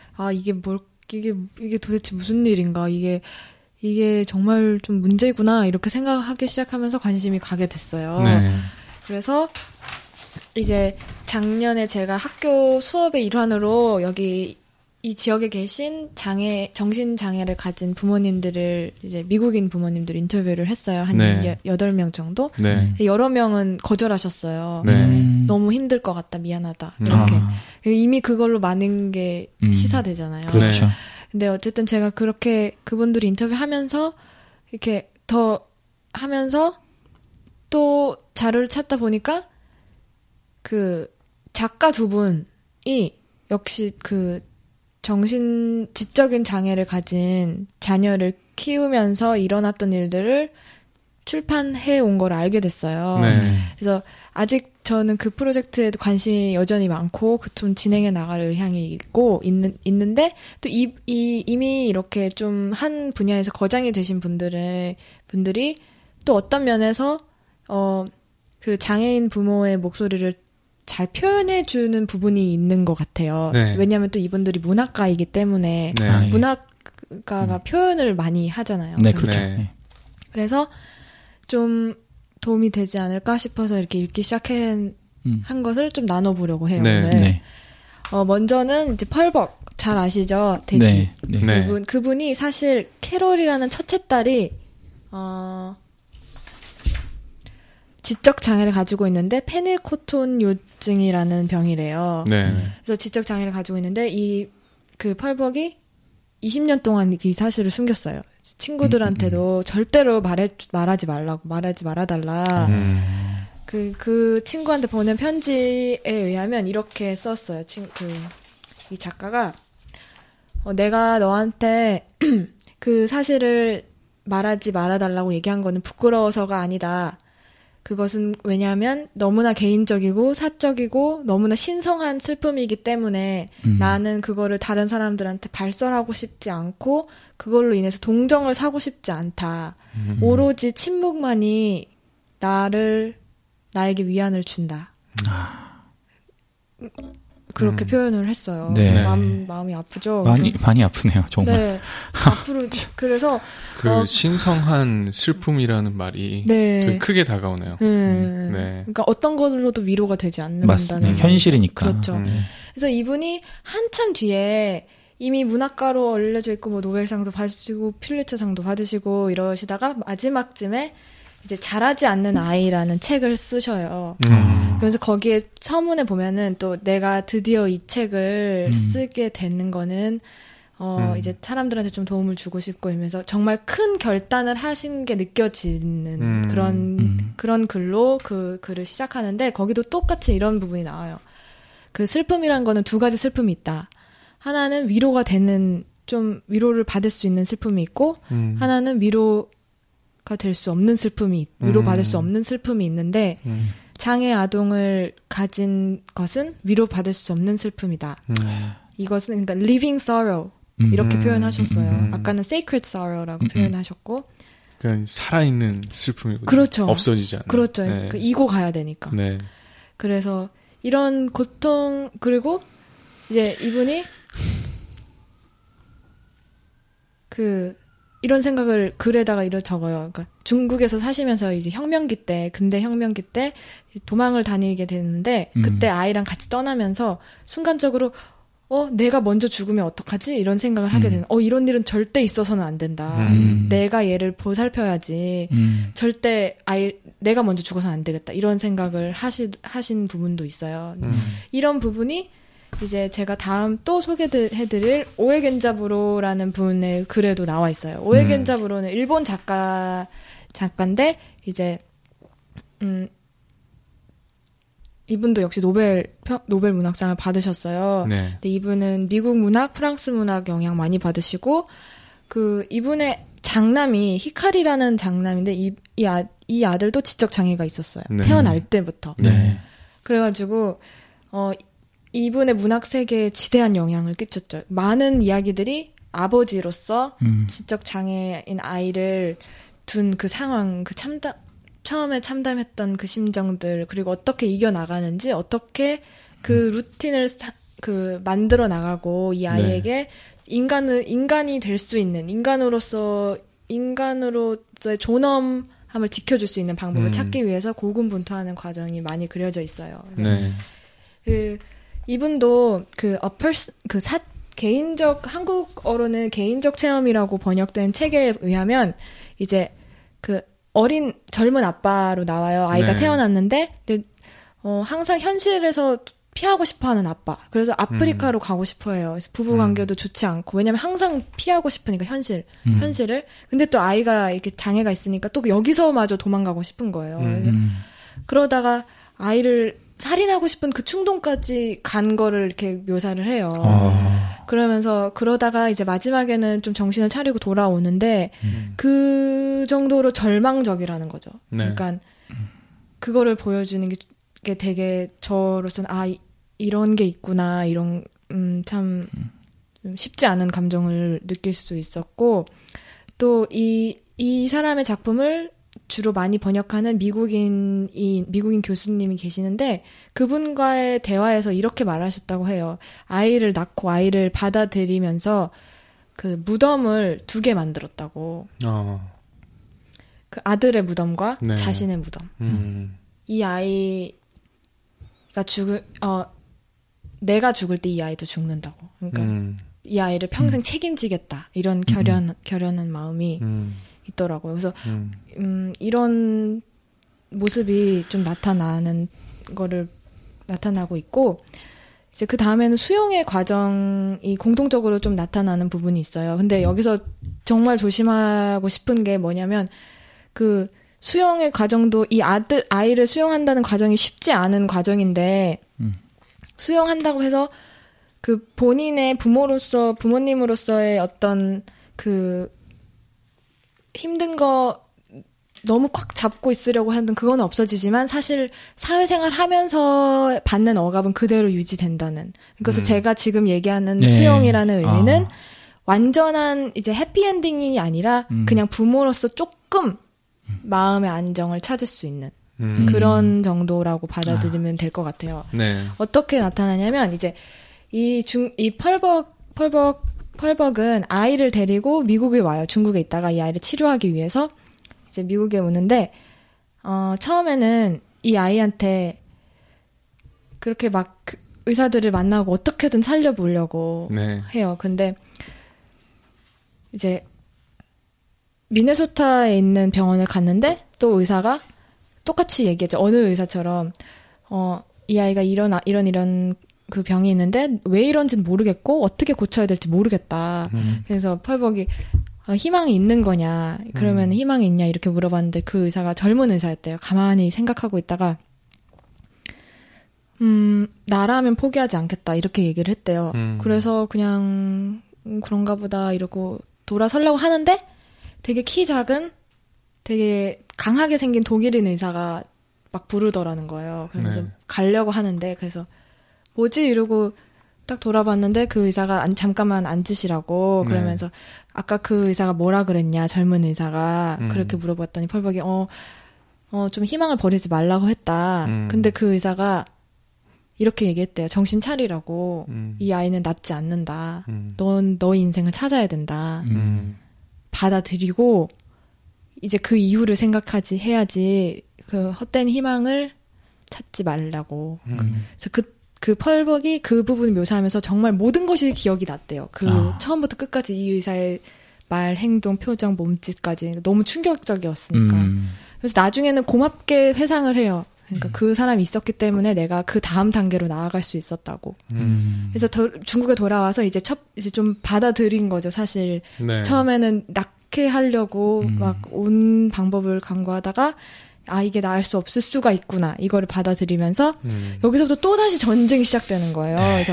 이게 도대체 무슨 일인가, 이게 정말 좀 문제구나, 이렇게 생각하기 시작하면서 관심이 가게 됐어요. 그래서 이제 작년에 제가 학교 수업의 일환으로 여기 이 지역에 계신 정신장애를 가진 부모님들을, 이제 미국인 부모님들 인터뷰를 했어요. 한 8명 정도? 여러 명은 거절하셨어요. 너무 힘들 것 같다, 미안하다, 이렇게. 이미 그걸로 많은 게 시사되잖아요. 그렇죠. 근데 어쨌든 제가 그렇게 그분들이 인터뷰하면서 이렇게 더 하면서 또 자료를 찾다 보니까 그 작가 두 분이 역시 지적인 장애를 가진 자녀를 키우면서 일어났던 일들을 출판해 온 걸 알게 됐어요. 네. 그래서 아직 저는 그 프로젝트에도 관심이 여전히 많고 좀 진행해 나갈 의향이 있는데 또 이미 이렇게 좀 한 분야에서 거장이 되신 분들이 또 어떤 면에서 그 장애인 부모의 목소리를 잘 표현해주는 부분이 있는 것 같아요. 네. 왜냐하면 또 이분들이 문학가이기 때문에 네. 문학가가 표현을 많이 하잖아요. 네, 그렇죠. 네. 그래서 좀 도움이 되지 않을까 싶어서 이렇게 읽기 시작한 것을 좀 나눠보려고 해요. 네. 오늘. 네. 먼저는 이제 펄벅 잘 아시죠? 돼지. 네. 네. 그분이 사실 캐롤이라는 첫째 딸이 지적 장애를 가지고 있는데 페닐코톤요증이라는 병이래요. 네. 그래서 지적 장애를 가지고 있는데 그 펄벅이 20년 동안 이 사실을 숨겼어요. 친구들한테도 절대로 말하지 말아달라. 그 친구한테 보낸 편지에 의하면 이렇게 썼어요. 이 작가가 내가 너한테 그 사실을 말하지 말아달라고 얘기한 거는 부끄러워서가 아니다. 그것은 왜냐하면 너무나 개인적이고 사적이고 너무나 신성한 슬픔이기 때문에 나는 그거를 다른 사람들한테 발설하고 싶지 않고 그걸로 인해서 동정을 사고 싶지 않다. 오로지 침묵만이 나에게 위안을 준다. 그렇게 표현을 했어요. 네. 마음이 아프죠. 많이 아프네요, 정말. 네. 앞으로 그래서 신성한 슬픔이라는 말이 네. 되게 크게 다가오네요. 네. 그러니까 어떤 걸로도 위로가 되지 않는다는. 맞습니다. 현실이니까. 그렇죠. 그래서 이분이 한참 뒤에 이미 문학가로 알려져 있고 뭐 노벨상도 받으시고 퓰리처상도 받으시고 이러시다가 마지막쯤에 이제 자라지 않는 아이라는 책을 쓰셔요. 그래서 거기에 서문에 보면은 또 내가 드디어 이 책을 쓰게 되는 거는 이제 사람들한테 좀 도움을 주고 싶고 이러면서 정말 큰 결단을 하신 게 느껴지는 그런 글로 그 글을 시작하는데 거기도 똑같이 이런 부분이 나와요. 그 슬픔이란 거는 두 가지 슬픔이 있다. 하나는 위로가 되는 좀 위로를 받을 수 있는 슬픔이 있고 하나는 위로가 될 수 없는 슬픔이 위로받을 수 없는 슬픔이 있는데 장애 아동을 가진 것은 위로받을 수 없는 슬픔이다. 이것은 그러니까 living sorrow 이렇게 표현하셨어요. 아까는 sacred sorrow라고 표현하셨고 그러니까 살아있는 슬픔이거든요. 그렇죠. 없어지지 않는. 그렇죠. 네. 그러니까 이고 가야 되니까. 네. 그래서 이런 고통 그리고 이제 이분이 이런 생각을 글에다가 적어요. 그러니까 중국에서 사시면서 이제 근대 혁명기 때 도망을 다니게 되는데 그때 아이랑 같이 떠나면서 순간적으로 내가 먼저 죽으면 어떡하지? 이런 생각을 하게 되는. 이런 일은 절대 있어서는 안 된다. 내가 얘를 보살펴야지. 절대 내가 먼저 죽어서는 안 되겠다. 이런 생각을 하신 부분도 있어요. 이런 부분이 이제 제가 다음 또 소개해드릴 오에겐자부로라는 분의 글에도 나와 있어요. 오에겐자부로는 일본 작가인데 이제 이분도 역시 노벨 문학상을 받으셨어요. 네. 근데 이분은 미국 문학, 프랑스 문학 영향 많이 받으시고 이분의 장남이 히카리라는 장남인데 이 아들도 지적 장애가 있었어요. 네. 태어날 때부터. 네. 그래가지고 이분의 문학 세계에 지대한 영향을 끼쳤죠. 많은 이야기들이 아버지로서 지적 장애인 아이를 둔 그 상황, 처음에 참담했던 그 심정들, 그리고 어떻게 이겨나가는지, 어떻게 그 루틴을 만들어 나가고 이 아이에게 인간이 될 수 있는, 인간으로서의 존엄함을 지켜줄 수 있는 방법을 찾기 위해서 고군분투하는 과정이 많이 그려져 있어요. 네. 이분도 한국어로는 개인적 체험이라고 번역된 책에 의하면 이제 젊은 아빠로 나와요. 아이가 네. 태어났는데, 근데, 항상 현실에서 피하고 싶어 하는 아빠. 그래서 아프리카로 가고 싶어 해요. 그래서 부부 관계도 좋지 않고. 왜냐면 항상 피하고 싶으니까, 현실을. 근데 또 아이가 이렇게 장애가 있으니까 또 여기서마저 도망가고 싶은 거예요. 그러다가 아이를 살인하고 싶은 그 충동까지 간 거를 이렇게 묘사를 해요. 그러면서 그러다가 이제 마지막에는 좀 정신을 차리고 돌아오는데 그 정도로 절망적이라는 거죠. 네. 그러니까 그거를 보여주는 게 되게 저로서는 이런 게 있구나, 이런 참 쉽지 않은 감정을 느낄 수 있었고, 또 이 사람의 작품을 주로 많이 번역하는 미국인 교수님이 계시는데, 그분과의 대화에서 이렇게 말하셨다고 해요. 아이를 낳고 아이를 받아들이면서 그 무덤을 2개 만들었다고. 그 아들의 무덤과 네. 자신의 무덤. 이 아이가 내가 죽을 때 이 아이도 죽는다고. 그러니까 이 아이를 평생 책임지겠다. 이런 결연한 마음이 있더라고요. 그래서 이런 모습이 좀 나타나고 있고, 이제 그 다음에는 수용의 과정이 공통적으로 좀 나타나는 부분이 있어요. 근데 여기서 정말 조심하고 싶은 게 뭐냐면, 그 수용의 과정도 이 아이를 수용한다는 과정이 쉽지 않은 과정인데, 수용한다고 해서 그 본인의 부모님으로서의 어떤 그 힘든 거 너무 꽉 잡고 있으려고 하는 그건 없어지지만, 사실 사회생활 하면서 받는 억압은 그대로 유지된다는. 그래서 제가 지금 얘기하는 네. 수용이라는 의미는 완전한 이제 해피엔딩이 아니라 그냥 부모로서 조금 마음의 안정을 찾을 수 있는 그런 정도라고 받아들이면 될 것 같아요. 네. 어떻게 나타나냐면, 이제 이 펄벅은 아이를 데리고 미국에 와요. 중국에 있다가 이 아이를 치료하기 위해서 이제 미국에 오는데, 처음에는 이 아이한테 그렇게 막 의사들을 만나고 어떻게든 살려보려고 네. 해요. 근데 이제 미네소타에 있는 병원을 갔는데 또 의사가 똑같이 얘기했죠. 어느 의사처럼 이 아이가 이런 그 병이 있는데 왜 이런지는 모르겠고 어떻게 고쳐야 될지 모르겠다. 그래서 펄벅이 희망이 있는 거냐, 그러면 희망이 있냐 이렇게 물어봤는데, 그 의사가 젊은 의사였대요. 가만히 생각하고 있다가 나라면 포기하지 않겠다 이렇게 얘기를 했대요. 그래서 그냥 그런가 보다 이러고 돌아서려고 하는데, 되게 키 작은 되게 강하게 생긴 독일인 의사가 막 부르더라는 거예요. 그래서 네. 가려고 하는데, 그래서 뭐지 이러고 딱 돌아봤는데 그 의사가 잠깐만 앉으시라고 그러면서 네. 아까 그 의사가 뭐라 그랬냐, 젊은 의사가 그렇게 물어봤더니 펄벅이 좀 희망을 버리지 말라고 했다. 근데 그 의사가 이렇게 얘기했대요. 정신 차리라고. 이 아이는 낫지 않는다. 넌 너의 인생을 찾아야 된다. 받아들이고 이제 그 이유를 해야지 그 헛된 희망을 찾지 말라고. 그래서 그 펄벅이 그 부분을 묘사하면서 정말 모든 것이 기억이 났대요. 처음부터 끝까지 이 의사의 말, 행동, 표정, 몸짓까지 너무 충격적이었으니까. 그래서 나중에는 고맙게 회상을 해요. 그러니까 그 사람이 있었기 때문에 내가 그 다음 단계로 나아갈 수 있었다고. 그래서 중국에 돌아와서 이제 좀 받아들인 거죠, 사실. 네. 처음에는 낳게 하려고 막 온 방법을 강구하다가 이게 나을 수 없을 수가 있구나, 이거를 받아들이면서 여기서부터 또다시 전쟁이 시작되는 거예요. 네.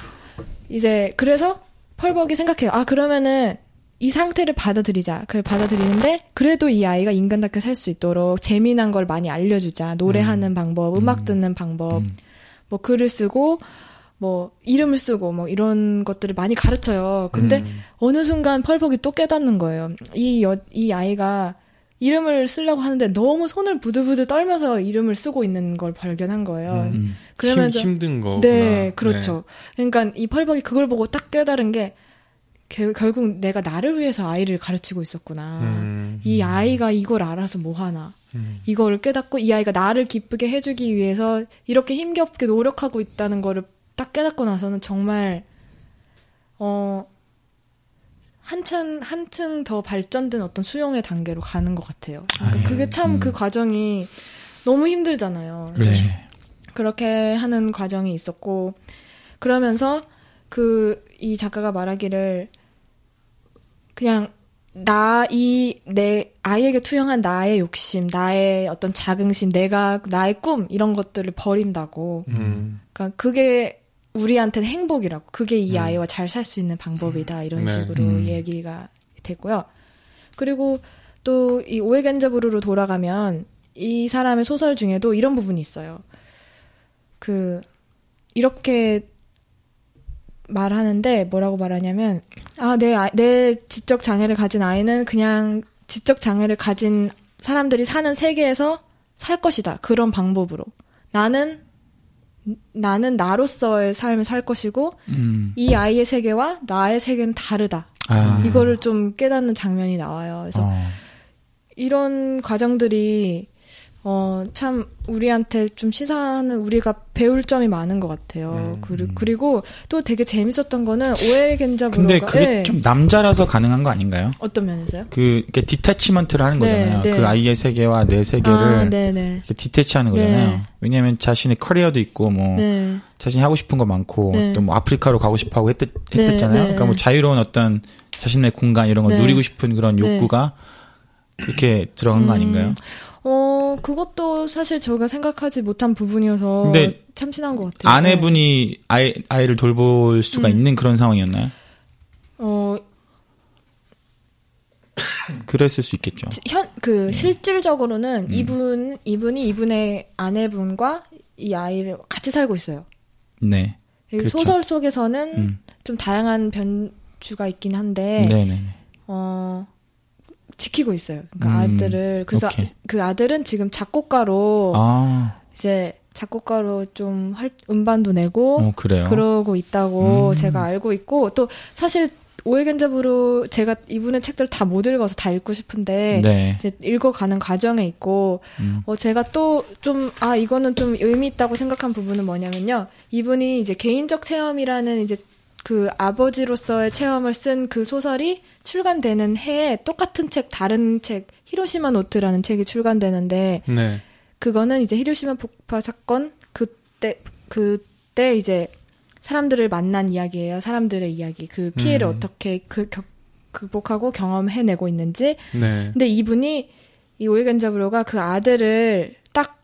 그래서 펄벅이 생각해요. 그러면은 이 상태를 받아들이자. 그걸 받아들이는데 그래도 이 아이가 인간답게 살 수 있도록 재미난 걸 많이 알려주자. 노래하는 방법, 음악 듣는 방법, 뭐 글을 쓰고 뭐 이름을 쓰고 뭐 이런 것들을 많이 가르쳐요. 근데 어느 순간 펄벅이 또 깨닫는 거예요. 이 아이가 이름을 쓰려고 하는데 너무 손을 부들부들 떨면서 이름을 쓰고 있는 걸 발견한 거예요. 그러면서 힘든 거구나. 네, 그렇죠. 네. 그러니까 이 펄벅이 그걸 보고 딱 깨달은 게, 결국 내가 나를 위해서 아이를 가르치고 있었구나. 이 아이가 이걸 알아서 뭐 하나. 이거를 깨닫고 이 아이가 나를 기쁘게 해주기 위해서 이렇게 힘겹게 노력하고 있다는 거를 딱 깨닫고 나서는 정말 한층 더 발전된 어떤 수용의 단계로 가는 것 같아요. 그러니까 그게 참 그 과정이 너무 힘들잖아요. 네. 그렇게 하는 과정이 있었고, 그러면서 이 작가가 말하기를, 그냥 내 아이에게 투영한 나의 욕심, 나의 어떤 자긍심, 나의 꿈, 이런 것들을 버린다고. 그러니까 그게 우리한테는 행복이라고. 그게 이 아이와 잘 살 수 있는 방법이다. 이런 식으로 얘기가 됐고요. 그리고 또 이 오에겐자부르로 돌아가면 이 사람의 소설 중에도 이런 부분이 있어요. 이렇게 말하는데 뭐라고 말하냐면 내 지적 장애를 가진 아이는 그냥 지적 장애를 가진 사람들이 사는 세계에서 살 것이다. 그런 방법으로. 나는 나로서의 삶을 살 것이고 이 아이의 세계와 나의 세계는 다르다. 이거를 좀 깨닫는 장면이 나와요. 그래서 이런 과정들이 참 우리한테 좀 시사하는 우리가 배울 점이 많은 것 같아요. 그리고 또 되게 재밌었던 거는 오에겐자부로가 근데 그게 좀 남자라서 가능한 거 아닌가요? 어떤 면에서요? 이렇게 디태치먼트를 하는 거잖아요. 그 아이의 세계와 내 세계를 이렇게 디태치하는 거잖아요. 왜냐하면 자신의 커리어도 있고 자신이 하고 싶은 거 많고 또 뭐 아프리카로 가고 싶어하고 했댔잖아요. 그러니까 뭐 자유로운 어떤 자신의 공간 이런 걸 누리고 싶은 그런 욕구가 그렇게 들어간 거 아닌가요? 그것도 사실 저희가 생각하지 못한 부분이어서 참신한 것 같아요. 아내분이 아이를 돌볼 수가 있는 그런 상황이었나요? 그랬을 수 있겠죠. 실질적으로는 이분이 이분의 아내분과 이 아이를 같이 살고 있어요. 네. 그렇죠. 소설 속에서는 좀 다양한 변주가 있긴 한데, 지키고 있어요. 그러니까 아들을. 그래서 그 아들은 지금 작곡가로 이제 작곡가로 좀 음반도 내고 그러고 있다고 제가 알고 있고 또 사실 오에겐자부로 제가 이분의 책들 다 못 읽어서 다 읽고 싶은데 이제 읽어가는 과정에 있고 제가 또 좀 이거는 좀 의미 있다고 생각한 부분은 뭐냐면요. 이분이 이제 개인적 체험이라는 이제 그 아버지로서의 체험을 쓴 그 소설이 출간되는 해에 똑같은 책, 다른 책, 히로시마 노트라는 책이 출간되는데, 그거는 이제 히로시마 폭파 사건, 그때 이제 사람들을 만난 이야기예요. 사람들의 이야기. 그 피해를 어떻게 극복하고 경험해내고 있는지. 근데 이분이, 이 오에겐자부로가 그 아들을 딱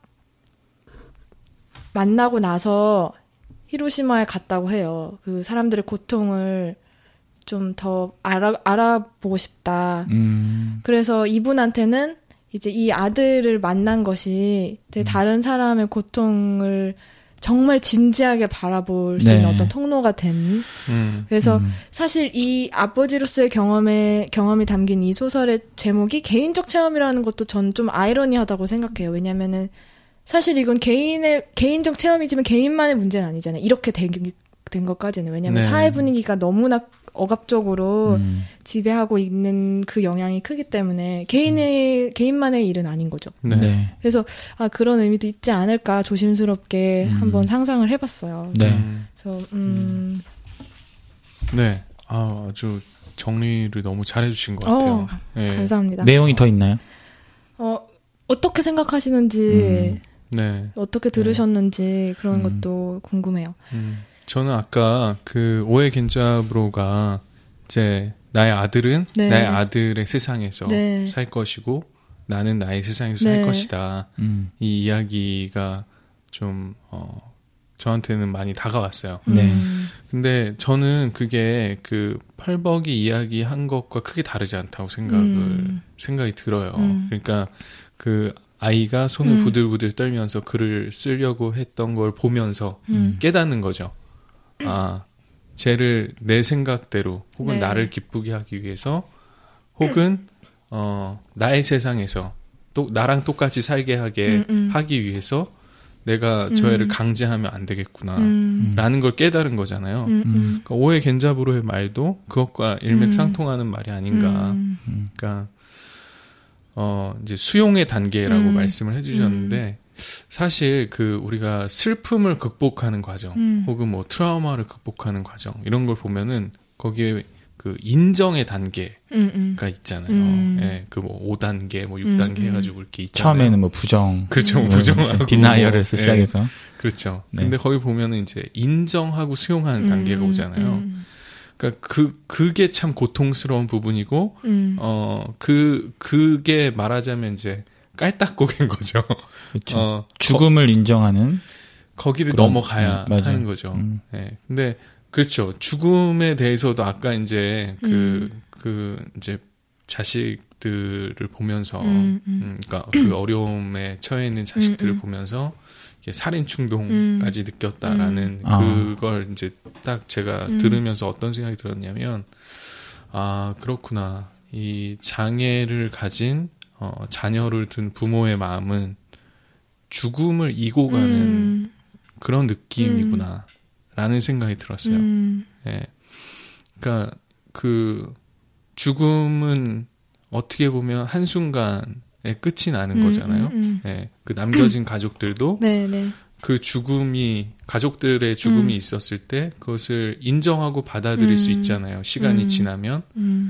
만나고 나서 히로시마에 갔다고 해요. 그 사람들의 고통을 좀 더 알아보고 싶다. 그래서 이분한테는 이제 이 아들을 만난 것이 되게 다른 사람의 고통을 정말 진지하게 바라볼 수 있는 어떤 통로가 된. 그래서 사실 이 아버지로서의 경험이 담긴 이 소설의 제목이 개인적 체험이라는 것도 전 좀 아이러니하다고 생각해요. 왜냐면은 사실 이건 개인적 체험이지만 개인만의 문제는 아니잖아요. 이렇게 된 것까지는. 왜냐면 사회 분위기가 너무나 억압적으로 지배하고 있는 그 영향이 크기 때문에 개인만의 일은 아닌 거죠. 그래서 그런 의미도 있지 않을까 조심스럽게 한번 상상을 해봤어요. 그래서 아주 정리를 너무 잘해주신 것 같아요. 감사합니다. 내용이 더 있나요? 어떻게 생각하시는지, 어떻게 들으셨는지 그런 것도 궁금해요. 저는 아까 그 오에겐자부로가 이제 나의 아들은 나의 아들의 세상에서 살 것이고 나는 나의 세상에서 살 것이다. 이 이야기가 좀 저한테는 많이 다가왔어요. 근데 저는 그게 그 펄벅이 이야기한 것과 크게 다르지 않다고 생각이 들어요. 그러니까 그 아이가 손을 부들부들 떨면서 글을 쓰려고 했던 걸 보면서 깨닫는 거죠. 쟤를 내 생각대로 혹은 나를 기쁘게 하기 위해서 혹은 나의 세상에서 또 나랑 똑같이 살게 하기 위해서 내가 저 애를 강제하면 안 되겠구나 라는 걸 깨달은 거잖아요. 그러니까 오에겐자부로의 말도 그것과 일맥상통하는 말이 아닌가. 그러니까 이제 수용의 단계라고 말씀을 해주셨는데 사실 그 우리가 슬픔을 극복하는 과정 혹은 뭐 트라우마를 극복하는 과정 이런 걸 보면은 거기에 그 인정의 단계가 있잖아요. 그 뭐 5단계, 뭐 6단계 해가지고 이렇게 있잖아요. 처음에는 뭐 부정, 그렇죠, 부정하고 디나이얼에서 시작해서 그렇죠. 근데 거기 보면은 이제 인정하고 수용하는 단계가 오잖아요. 그러니까 그게 참 고통스러운 부분이고 그게 말하자면 이제 깔딱고개인 거죠. 그렇죠. 죽음을 인정하는. 거기를 넘어가야 하는 거죠. 네. 근데 그렇죠. 죽음에 대해서도 아까 이제 이제 자식들을 보면서 그러니까 그 어려움에 처해 있는 자식들을 보면서 살인 충동까지 느꼈다라는 그걸 이제 딱 제가 들으면서 어떤 생각이 들었냐면 아 그렇구나. 이 장애를 가진 자녀를 둔 부모의 마음은 죽음을 이고 가는 그런 느낌이구나 라는 생각이 들었어요. 예. 그러니까 그 죽음은 어떻게 보면 한순간에 끝이 나는 거잖아요. 예. 그 남겨진 가족들도 그 죽음이 가족들의 죽음이 있었을 때 그것을 인정하고 받아들일 수 있잖아요. 시간이 지나면.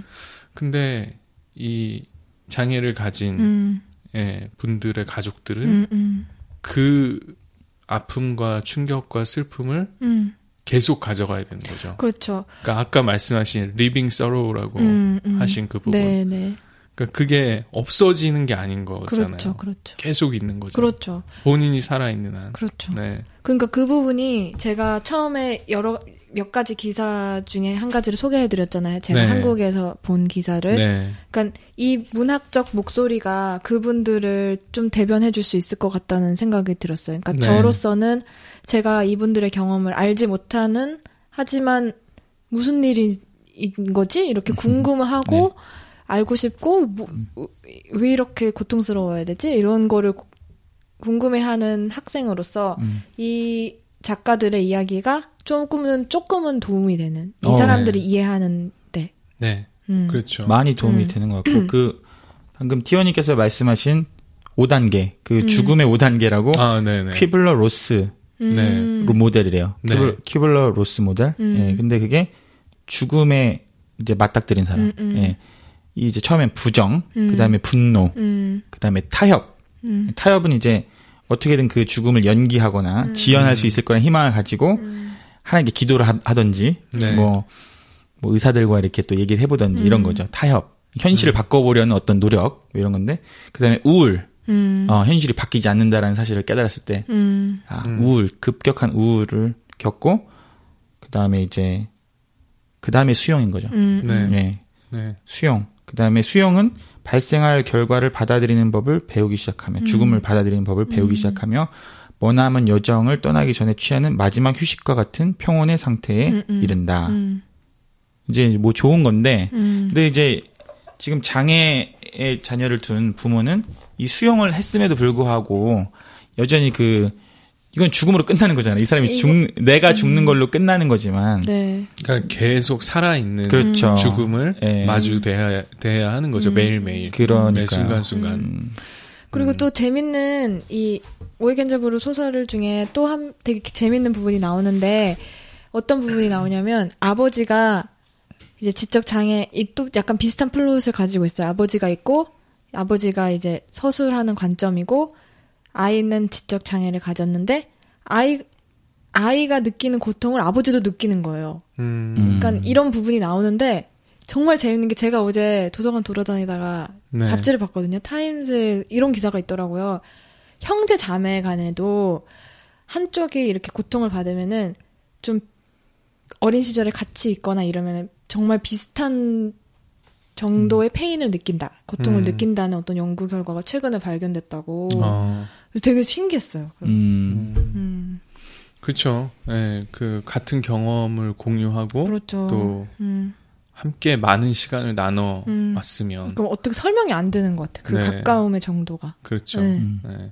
근데 이 장애를 가진 분들의 가족들은 그 아픔과 충격과 슬픔을 계속 가져가야 되는 거죠. 그렇죠. 그러니까 아까 말씀하신 living sorrow라고 하신 그 부분. 네네. 그러니까 그게 없어지는 게 아닌 거잖아요. 그렇죠, 그렇죠. 계속 있는 거죠. 그렇죠. 본인이 살아있는 한. 그렇죠. 네. 그러니까 그 부분이 제가 처음에 몇 가지 기사 중에 한 가지를 소개해드렸잖아요. 제가 한국에서 본 기사를. 네. 그러니까 이 문학적 목소리가 그분들을 좀 대변해줄 수 있을 것 같다는 생각이 들었어요. 그러니까 저로서는 제가 이분들의 경험을 알지 못하는 하지만 무슨 일인 거지? 이렇게 궁금하고 알고 싶고 왜 이렇게 고통스러워야 되지? 이런 거를 궁금해하는 학생으로서 이 작가들의 이야기가 조금은 도움이 되는 이 사람들이 이해하는데. 네, 그렇죠. 많이 도움이 되는 것 같고 그 방금 티원님께서 말씀하신 5단계 그 죽음의 5단계라고 퀴블러 로스 모델이래요. 퀴블러 로스 모델. 예, 근데 그게 죽음에 이제 맞닥뜨린 사람. 예. 이제 처음엔 부정, 그다음에 분노, 그다음에 타협. 타협은 이제 어떻게든 그 죽음을 연기하거나 지연할 수 있을 거라는 희망을 가지고 하나님께 기도를 하든지 뭐 의사들과 이렇게 또 얘기를 해보든지 이런 거죠. 타협. 현실을 바꿔보려는 어떤 노력 이런 건데 그다음에 우울. 현실이 바뀌지 않는다라는 사실을 깨달았을 때 우울, 급격한 우울을 겪고 그다음에 수용인 거죠. 네. 수용. 그다음에 수용은 발생할 결과를 받아들이는 법을 배우기 시작하며 죽음을 받아들이는 법을 배우기 시작하며 머나먼 여정을 떠나기 전에 취하는 마지막 휴식과 같은 평온의 상태에 이른다. 이제 뭐 좋은 건데 근데 이제 지금 장애의 자녀를 둔 부모는 이 수용을 했음에도 불구하고 여전히 이건 죽음으로 끝나는 거잖아요. 이 사람이 내가 죽는 걸로 끝나는 거지만. 그러니까 계속 살아있는 그렇죠. 죽음을 마주대야 하는 거죠. 매일매일. 그러니까. 매 순간순간. 그리고 또 재밌는 이 오이겐자부르 소설 중에 또 되게 재밌는 부분이 나오는데 어떤 부분이 나오냐면 아버지가 이제 지적 장애, 또 약간 비슷한 플롯을 가지고 있어요. 아버지가 있고 아버지가 이제 서술하는 관점이고 아이는 지적 장애를 가졌는데 아이가 느끼는 고통을 아버지도 느끼는 거예요. 그러니까 이런 부분이 나오는데 정말 재밌는 게 제가 어제 도서관 돌아다니다가 잡지를 봤거든요. 타임스에 이런 기사가 있더라고요. 형제 자매 간에도 한쪽이 이렇게 고통을 받으면은 좀 어린 시절에 같이 있거나 이러면 정말 비슷한 정도의 페인을 느낀다. 고통을 느낀다는 어떤 연구 결과가 최근에 발견됐다고. 그래서 되게 신기했어요. 그렇죠. 네, 그 같은 경험을 공유하고 그렇죠. 또 함께 많은 시간을 나눠 왔으면. 그럼 어떻게 설명이 안 되는 것 같아. 그 가까움의 정도가. 그렇죠. 네.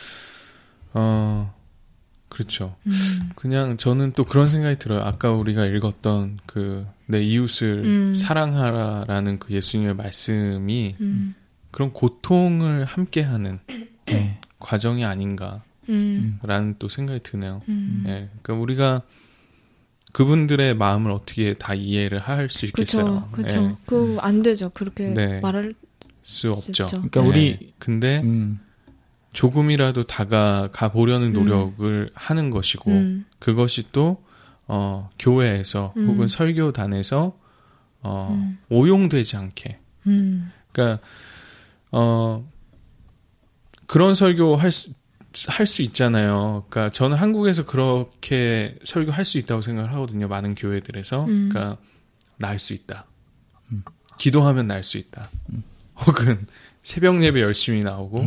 그렇죠. 그냥 저는 또 그런 생각이 들어요. 아까 우리가 읽었던 내 이웃을 사랑하라라는 그 예수님의 말씀이 그런 고통을 함께하는 과정이 아닌가라는 또 생각이 드네요. 네, 그러니까 우리가 그분들의 마음을 어떻게 다 이해를 할 수 있겠어요. 그렇죠. 네. 그 안 되죠. 그렇게 말할 수 없죠. 그러니까 우리 근데 조금이라도 다가가 보려는 노력을 하는 것이고 그것이 또 교회에서 혹은 설교단에서 오용되지 않게 그러니까 그런 설교 할 수 있잖아요. 그러니까 저는 한국에서 그렇게 설교할 수 있다고 생각을 하거든요. 많은 교회들에서. 그러니까 나을 수 있다. 기도하면 나을 수 있다. 혹은 새벽 예배 열심히 나오고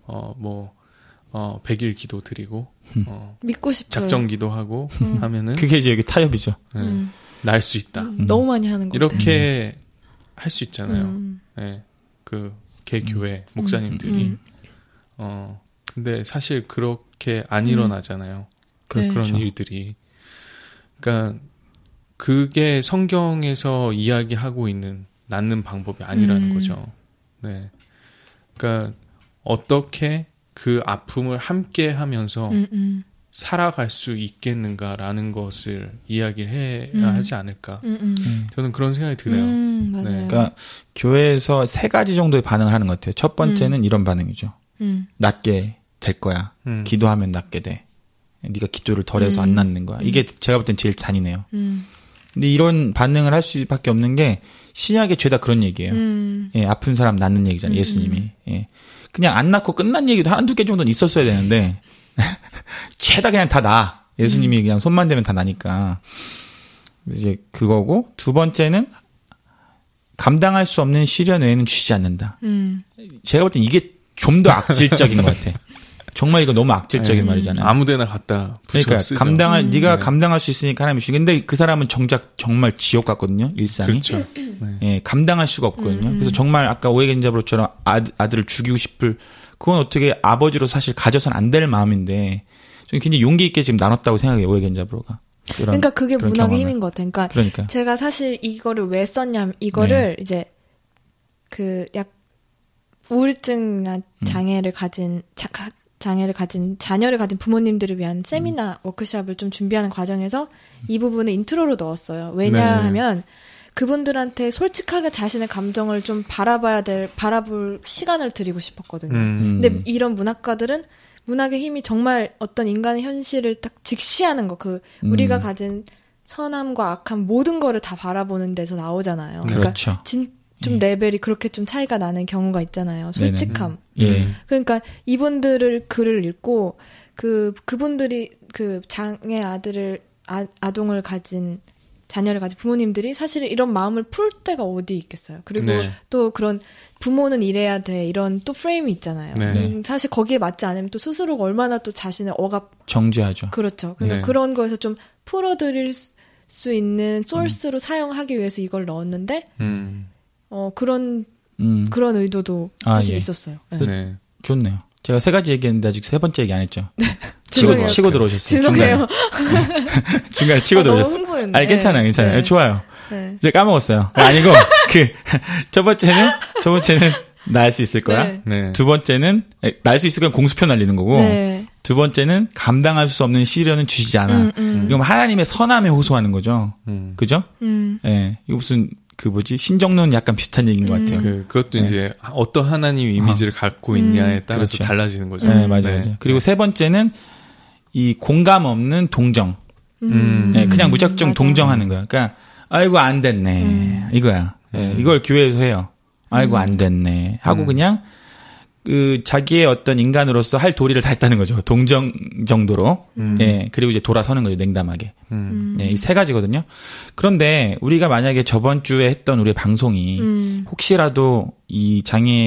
100일 기도 드리고 믿고 싶어요. 작정 기도하고 하면은 그게 이제 여기 타협이죠. 나을 수 있다. 너무 많이 하는 거 이렇게 할 수 있잖아요. 네. 그 개교회 목사님들이 근데 사실 그렇게 안 일어나잖아요. 네. 그런 일들이. 그러니까 그게 성경에서 이야기하고 있는 낫는 방법이 아니라는 거죠. 네. 그러니까 어떻게 그 아픔을 함께 하면서 살아갈 수 있겠는가라는 것을 이야기를 해야 하지 않을까. 저는 그런 생각이 드네요. 네. 그러니까 교회에서 3가지 정도의 반응을 하는 것 같아요. 첫 번째는 이런 반응이죠. 낫게 될 거야. 기도하면 낫게 돼. 네가 기도를 덜해서 안 낫는 거야. 이게 제가 볼 땐 제일 잔인해요. 근데 이런 반응을 할 수밖에 없는 게 신약의 죄다 그런 얘기예요. 예, 아픈 사람 낫는 얘기잖아요. 예수님이. 예. 그냥 안 낫고 끝난 얘기도 1-2개 정도는 있었어야 되는데 죄다 그냥 다 나. 예수님이 그냥 손만 대면 다 나니까. 이제 그거고, 두 번째는 감당할 수 없는 시련 외에는 주지 않는다. 제가 볼 땐 이게 좀 더 악질적인 것 같아. 정말 이거 너무 악질적인 말이잖아요. 아무데나 갖다 그러니까 쓰죠. 네가 감당할 수 있으니까 하나님이 주시. 근데 그 사람은 정작 정말 지옥 같거든요. 일상이. 그렇죠. 예, 감당할 수가 없거든요. 그래서 정말 아까 오해겐자브로처럼 아들을 죽이고 싶을, 그건 어떻게 아버지로 사실 가져서는 안 될 마음인데 좀 굉장히 용기 있게 지금 나눴다고 생각해요. 오해겐자브로가. 그러니까 그게 문학의 경험을. 힘인 것 같아요. 그러니까 제가 사실 이거를 왜 썼냐면 이거를 이제 그 약 우울증이나 장애를 가진 자녀를 가진 부모님들을 위한 세미나 워크숍을 좀 준비하는 과정에서 이 부분을 인트로로 넣었어요. 왜냐하면 그분들한테 솔직하게 자신의 감정을 좀 바라볼 시간을 드리고 싶었거든요. 근데 이런 문학가들은 문학의 힘이 정말 어떤 인간의 현실을 딱 직시하는 거, 우리가 가진 선함과 악함 모든 거를 다 바라보는 데서 나오잖아요. 그러니까 그렇죠. 좀 레벨이 그렇게 좀 차이가 나는 경우가 있잖아요. 솔직함. 예. 그러니까 이분들을 글을 읽고 그분들이 그 장애 아동을 가진 자녀를 가진 부모님들이 사실 이런 마음을 풀 때가 어디 있겠어요. 그리고 또 그런 부모는 이래야 돼 이런 또 프레임이 있잖아요. 사실 거기에 맞지 않으면 또 스스로가 얼마나 또 자신을 정죄하죠. 그렇죠. 그러니까 그런 거에서 좀 풀어드릴 수 있는 소스로 사용하기 위해서 이걸 넣었는데 그런 의도도 사실 있었어요. 네. 좋네요. 제가 3가지 얘기했는데 아직 3번째 얘기 안 했죠. 치고 들어오셨어요. 죄송해요. 중간에 치고 들어오셨어요. 너무 흥분했네. 아니 괜찮아요. 네. 좋아요. 네. 제가 까먹었어요. 아니고 첫 번째는 날 수 있을 거야. 네. 두 번째는 날 수 있을 거야 공수표 날리는 거고. 네. 두 번째는 감당할 수 없는 시련은 주시지 않아. 이건 하나님의 선함에 호소하는 거죠. 그죠? 예. 이거 무슨 신정론 약간 비슷한 얘기인 것 같아요. 그것도 이제 어떤 하나님 이미지를 갖고 있냐에 따라서 그렇죠. 달라지는 거죠. 네, 맞아요. 그리고 세 번째는 이 공감 없는 동정. 네, 그냥 무작정 동정하는 거야. 그러니까 아이고 안 됐네. 이거야. 네, 이걸 교회에서 해요. 아이고 안 됐네. 하고 그냥 자기의 어떤 인간으로서 할 도리를 다 했다는 거죠. 동정 정도로. 예. 그리고 이제 돌아서는 거죠. 냉담하게. 네, 이 3가지거든요. 그런데 우리가 만약에 저번 주에 했던 우리의 방송이 혹시라도 이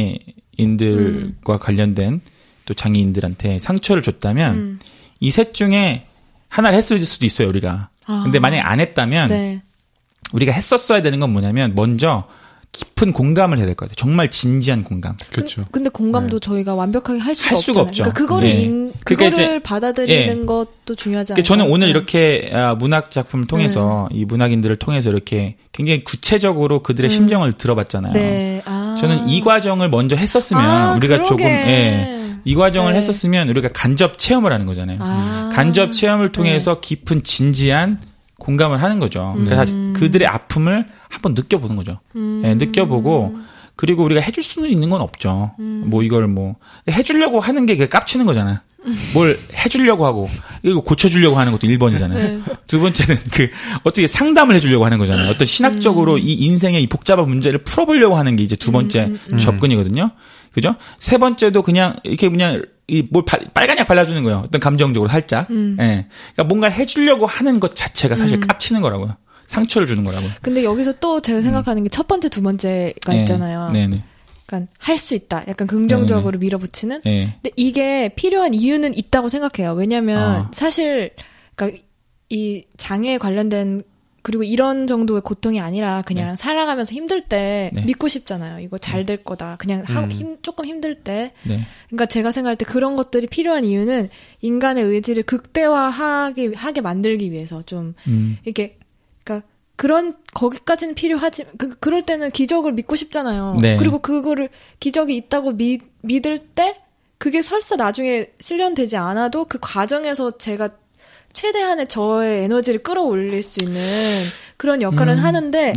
장애인들과 관련된 또 장애인들한테 상처를 줬다면 이 셋 중에 하나를 했을 수도 있어요, 우리가. 근데 만약에 안 했다면 우리가 했었어야 되는 건 뭐냐면 먼저 깊은 공감을 해야 될 것 같아요. 정말 진지한 공감. 그렇죠. 근데 공감도 저희가 완벽하게 할 수가 없죠. 그러니까 그거를 받아들이는 것도 중요하지 않아요? 저는 오늘 이렇게 문학 작품을 통해서 이 문학인들을 통해서 이렇게 굉장히 구체적으로 그들의 심정을 들어봤잖아요. 네. 저는 이 과정을 먼저 했었으면 우리가 조금 이 과정을 했었으면 우리가 간접 체험을 하는 거잖아요. 간접 체험을 통해서 깊은 진지한 공감을 하는 거죠. 그래서 그들의 아픔을 한번 느껴보는 거죠. 네, 느껴보고 그리고 우리가 해줄 수는 있는 건 없죠. 이걸 해주려고 하는 게 깝치는 거잖아. 뭘 해주려고 하고 이거 고쳐주려고 하는 것도 1번이잖아요. 두 번째는 어떻게 상담을 해주려고 하는 거잖아요. 어떤 신학적으로 이 인생의 이 복잡한 문제를 풀어보려고 하는 게 이제 두 번째 접근이거든요. 그죠? 세 번째도 그냥 이렇게 그냥 뭘 빨간 약 발라주는 거예요. 어떤 감정적으로 살짝. 예. 그러니까 뭔가를 해주려고 하는 것 자체가 사실 깝치는 거라고요. 상처를 주는 거라고요. 근데 여기서 또 제가 생각하는 게 첫 번째, 두 번째가 있잖아요. 네네. 약간 할 수 있다. 약간 긍정적으로 밀어붙이는. 근데 이게 필요한 이유는 있다고 생각해요. 왜냐면 사실 그러니까 이 장애에 관련된 그리고 이런 정도의 고통이 아니라 그냥 살아가면서 힘들 때 믿고 싶잖아요. 이거 잘 될 거다. 그냥 조금 힘들 때. 그러니까 제가 생각할 때 그런 것들이 필요한 이유는 인간의 의지를 극대화하게 만들기 위해서 좀 이렇게 그러니까 그런 거기까지는 필요하지. 그럴 때는 기적을 믿고 싶잖아요. 그리고 그거를 기적이 있다고 믿을 때 그게 설사 나중에 실현되지 않아도 그 과정에서 제가 최대한의 저의 에너지를 끌어올릴 수 있는 그런 역할은 하는데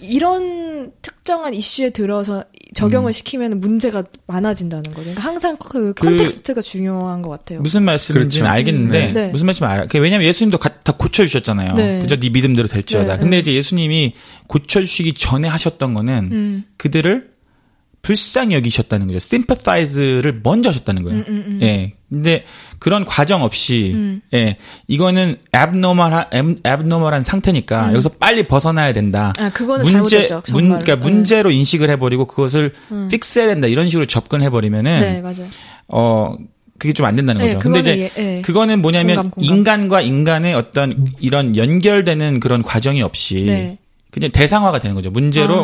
이런 특정한 이슈에 들어서 적용을 시키면 문제가 많아진다는 거죠. 그러니까 항상 그 컨텍스트가 중요한 것 같아요. 무슨 말씀인지는 알겠는데 무슨 말씀인지 알아요. 왜냐하면 예수님도 다 고쳐주셨잖아요. 그저 네 믿음대로 될지어다. 근데 이제 예수님이 고쳐주시기 전에 하셨던 거는 그들을 불쌍히 여기셨다는 거죠. sympathize를 먼저 하셨다는 거예요. 예. 근데 그런 과정 없이, 예. 이거는 abnormal한 상태니까 여기서 빨리 벗어나야 된다. 그거는 잘못했죠. 그러니까 문제로 인식을 해버리고 그것을 픽스해야 된다. 이런 식으로 접근해버리면은. 네, 맞아요. 그게 좀 안 된다는 거죠. 근데 이제 그거는 뭐냐면 공감. 인간과 인간의 어떤 이런 연결되는 그런 과정이 없이. 그냥 대상화가 되는 거죠. 문제로,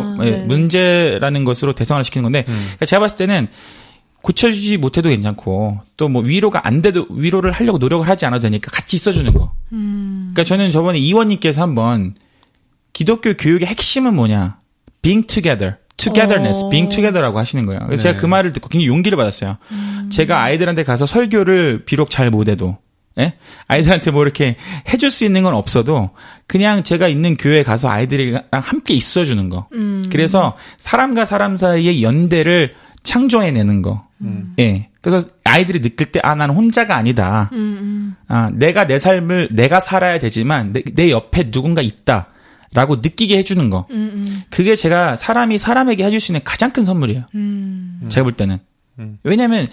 문제라는 것으로 대상화를 시키는 건데, 그러니까 제가 봤을 때는 고쳐주지 못해도 괜찮고, 또 뭐 위로가 안 돼도 위로를 하려고 노력을 하지 않아도 되니까 같이 있어주는 거. 그러니까 저는 저번에 이원님께서 한번 기독교 교육의 핵심은 뭐냐? being together. togetherness, being together라고 하시는 거예요. 그래서 제가 그 말을 듣고 굉장히 용기를 받았어요. 제가 아이들한테 가서 설교를 비록 잘 못해도, 예? 아이들한테 뭐 이렇게 해줄 수 있는 건 없어도 그냥 제가 있는 교회에 가서 아이들이랑 함께 있어주는 거. 그래서 사람과 사람 사이의 연대를 창조해내는 거. 예. 그래서 아이들이 느낄 때, 나는 혼자가 아니다. 내가 내 삶을 내가 살아야 되지만 내 옆에 누군가 있다. 라고 느끼게 해주는 거. 그게 제가 사람이 사람에게 해줄 수 있는 가장 큰 선물이에요. 제가 볼 때는. 왜냐면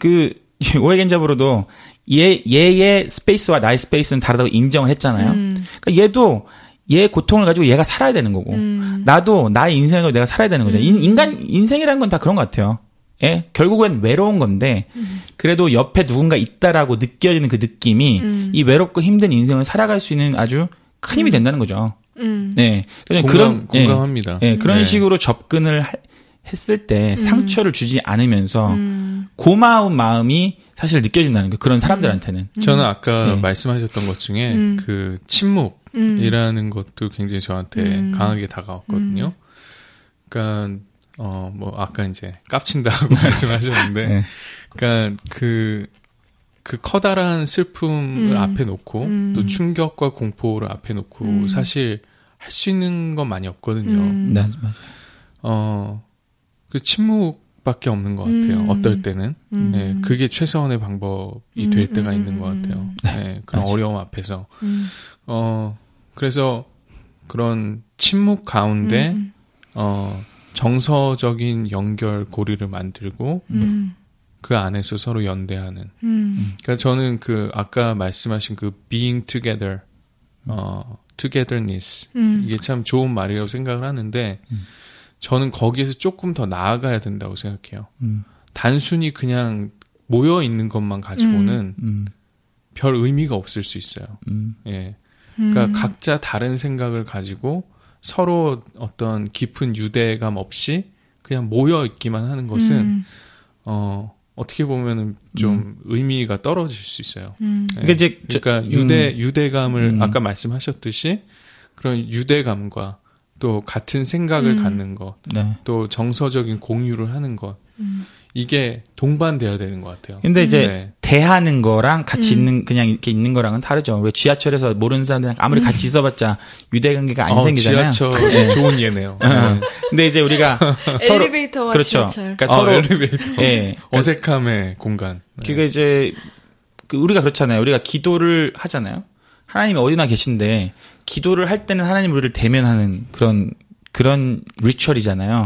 오해겐잡으로도 얘의 스페이스와 나의 스페이스는 다르다고 인정을 했잖아요. 그러니까 얘도 얘의 고통을 가지고 얘가 살아야 되는 거고, 나도 나의 인생을 가지고 내가 살아야 되는 거죠. 인간 인생이라는 건 다 그런 것 같아요. 예? 결국엔 외로운 건데, 그래도 옆에 누군가 있다라고 느껴지는 그 느낌이 이 외롭고 힘든 인생을 살아갈 수 있는 아주 큰 힘이 된다는 거죠. 네. 공감합니다. 예, 그런 식으로 접근을 했을 때 상처를 주지 않으면서 고마운 마음이 사실 느껴진다는 거예요. 그런 사람들한테는. 저는 아까 말씀하셨던 것 중에 그 침묵이라는 것도 굉장히 저한테 강하게 다가왔거든요. 그러니까 뭐 아까 이제 깝친다고 말씀하셨는데, 그러니까 그 커다란 슬픔을 앞에 놓고 또 충격과 공포를 앞에 놓고 사실 할 수 있는 건 많이 없거든요. 네, 맞아요. 그 침묵밖에 없는 것 같아요. 어떨 때는. 네, 그게 최선의 방법이 될 때가 있는 것 같아요. 네, 그런 맞아. 어려움 앞에서. 그래서 그런 침묵 가운데, 정서적인 연결고리를 만들고, 그 안에서 서로 연대하는. 그러니까 저는 아까 말씀하신 being together, togetherness. 이게 참 좋은 말이라고 생각을 하는데, 저는 거기에서 조금 더 나아가야 된다고 생각해요. 단순히 그냥 모여 있는 것만 가지고는 별 의미가 없을 수 있어요. 예. 그러니까 각자 다른 생각을 가지고 서로 어떤 깊은 유대감 없이 그냥 모여 있기만 하는 것은, 어떻게 보면은 좀 의미가 떨어질 수 있어요. 예. 그러니까 유대감을 아까 말씀하셨듯이 그런 유대감과 또 같은 생각을 갖는 것, 또 정서적인 공유를 하는 것, 이게 동반돼야 되는 것 같아요. 근데 이제 대하는 거랑 같이 그냥 이렇게 있는 거랑은 다르죠. 왜 지하철에서 모르는 사람들이랑 아무리 같이 있어봤자 유대관계가 안 생기잖아요. 지하철 좋은 예네요. 근데 이제 우리가 서로 엘리베이터와 그렇죠. 지하철. 그러니까 서로 엘리베이터. 예. 어색함의 공간. 그게 이제 우리가 그렇잖아요. 우리가 기도를 하잖아요. 하나님이 어디나 계신데 기도를 할 때는 하나님 우리를 대면하는 그런 리추얼이잖아요.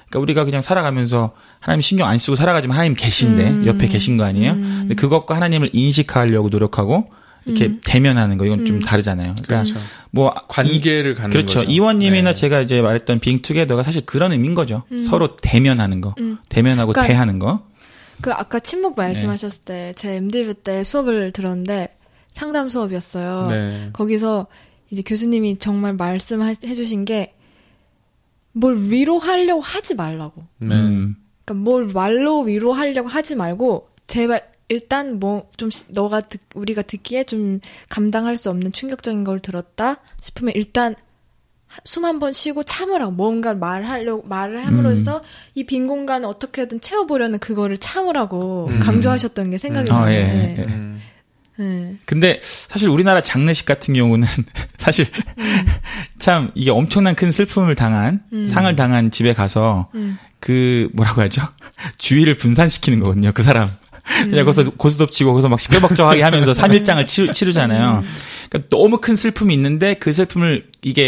그러니까 우리가 그냥 살아가면서 하나님 신경 안 쓰고 살아가지만 하나님 계신데 옆에 계신 거 아니에요? 근데 그것과 하나님을 인식하려고 노력하고 이렇게 대면하는 거 이건 좀 다르잖아요. 그러니까 그렇죠. 뭐 관계를 갖는 그렇죠. 거죠. 이원님이나 제가 이제 말했던 being together가 사실 그런 의미인 거죠. 서로 대면하는 거, 대면하고 그러니까 대하는 거. 그 아까 침묵 말씀하셨을 때 제 MDB 때 수업을 들었는데 상담 수업이었어요. 네. 거기서 이제 교수님이 정말 말씀해 주신 게 뭘 위로하려고 하지 말라고. 그러니까 뭘 말로 위로하려고 하지 말고 제발 일단 뭐 좀 우리가 듣기에 좀 감당할 수 없는 충격적인 걸 들었다 싶으면 일단 숨 한 번 쉬고 참으라고 뭔가 말을 함으로써 이 빈 공간을 어떻게든 채워보려는 그거를 참으라고 강조하셨던 게 생각이 나요. 네. 근데 사실 우리나라 장례식 같은 경우는 사실 참 이게 엄청난 큰 슬픔을 당한 상을 당한 집에 가서 그 뭐라고 하죠? 주의를 분산시키는 거거든요. 그 사람. 그냥 거기서 고스톱 치고 거기서 막 시끌벅적하게 하면서 3일장을 치르잖아요. 그러니까 너무 큰 슬픔이 있는데 그 슬픔을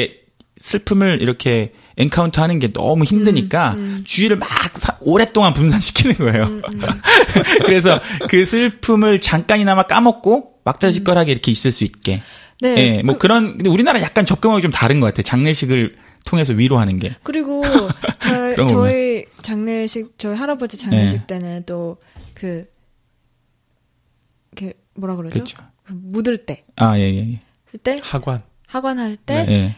이렇게 엔카운터 하는 게 너무 힘드니까 주의를 막 오랫동안 분산시키는 거예요. 그래서 그 슬픔을 잠깐이나마 까먹고 막자지껄하게 이렇게 있을 수 있게. 네. 예, 뭐 근데 우리나라 약간 접근하기 좀 다른 것 같아요. 장례식을 통해서 위로하는 게. 그리고 저희 장례식, 저희 할아버지 장례식 때는 또 뭐라 그러죠? 그렇죠. 묻을 때. 그때 하관 할 때,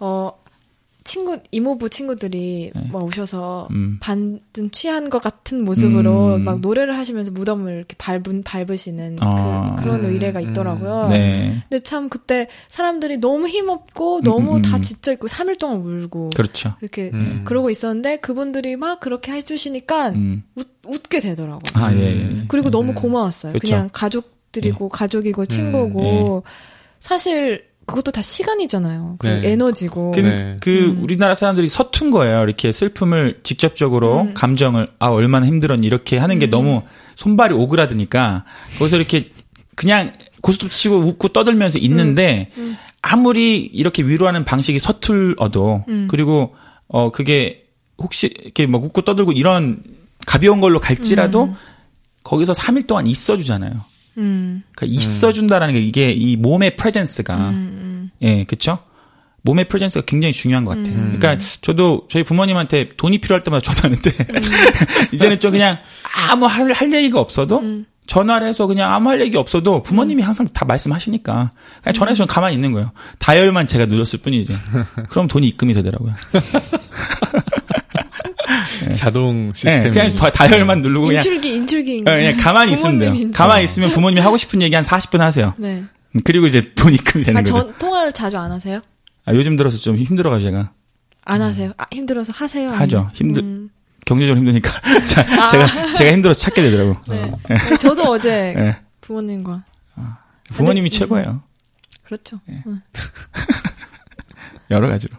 이모부 친구들이 막 오셔서 반쯤 취한 것 같은 모습으로 막 노래를 하시면서 무덤을 이렇게 밟으시는 그런 의례가 있더라고요. 근데 참 그때 사람들이 너무 힘없고 너무 다 지쳐있고 3일 동안 울고. 그렇죠. 이렇게 그러고 있었는데 그분들이 막 그렇게 해주시니까 웃게 되더라고요. 그리고 너무 고마웠어요. 그렇죠. 그냥 가족들이고 가족이고 친구고 사실 그것도 다 시간이잖아요. 그 에너지고. 우리나라 사람들이 서툰 거예요. 이렇게 슬픔을 직접적으로 감정을 얼마나 힘들었니 이렇게 하는 게 너무 손발이 오그라드니까 거기서 이렇게 그냥 고스톱 치고 웃고 떠들면서 있는데 아무리 이렇게 위로하는 방식이 서툴어도 그리고 그게 혹시 이렇게 막 웃고 떠들고 이런 가벼운 걸로 갈지라도 거기서 3일 동안 있어주잖아요. 그러니까 있어준다라는 게 이게 이 몸의 프레젠스가 그쵸? 몸의 프레젠스가 굉장히 중요한 것 같아요. 그러니까 저도 저희 부모님한테 돈이 필요할 때마다 전화하는데 이제는 좀 그냥 아무 할 얘기가 없어도 전화를 해서 그냥 아무 할 얘기 없어도 부모님이 항상 다 말씀하시니까 그냥 전화해서 가만히 있는 거예요. 다이얼만 제가 눌렀을 뿐이지. 그럼 돈이 입금이 되더라고요. 자동 시스템. 그냥 다이얼만 누르고 그냥 인출기. 그냥 가만히 있으면 돼요. 가만히 있으면 부모님이 하고 싶은 얘기 한 40분 하세요. 네. 그리고 이제 돈 입금이 되는 거죠. 통화를 자주 안 하세요? 요즘 들어서 좀 힘들어가지고 제가. 안 하세요? 힘들어서 하세요? 하죠. 경제적으로 힘드니까. 제가 힘들어서 찾게 되더라고. 네. 저도 어제 부모님과. 부모님이 최고예요. 그렇죠. 여러 가지로.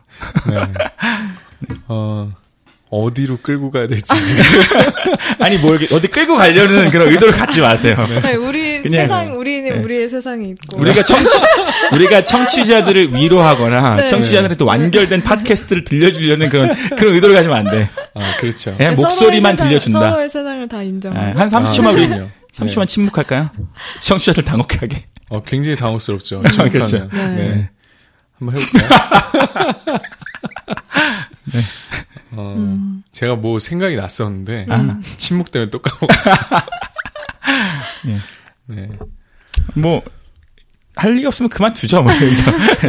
어디로 끌고 가야 될지. 아니, 어디 끌고 가려는 그런 의도를 갖지 마세요. 우리의 세상이 있고. 우리가 청취자들을 위로하거나, 청취자들한테 완결된 팟캐스트를 들려주려는 그런 의도를 가지면 안 돼. 그렇죠. 그냥 목소리만 들려준다. 서로의 세상을 다 인정하고. 한 30초만 30초만 침묵할까요? 청취자들 당혹하게. 굉장히 당혹스럽죠. 그렇죠. 네. 한번 해볼까요? 제가 뭐 생각이 났었는데 침묵 때문에 또 까먹었어요. 네. 뭐 할 일 없으면 그만두죠. 뭐 여기서.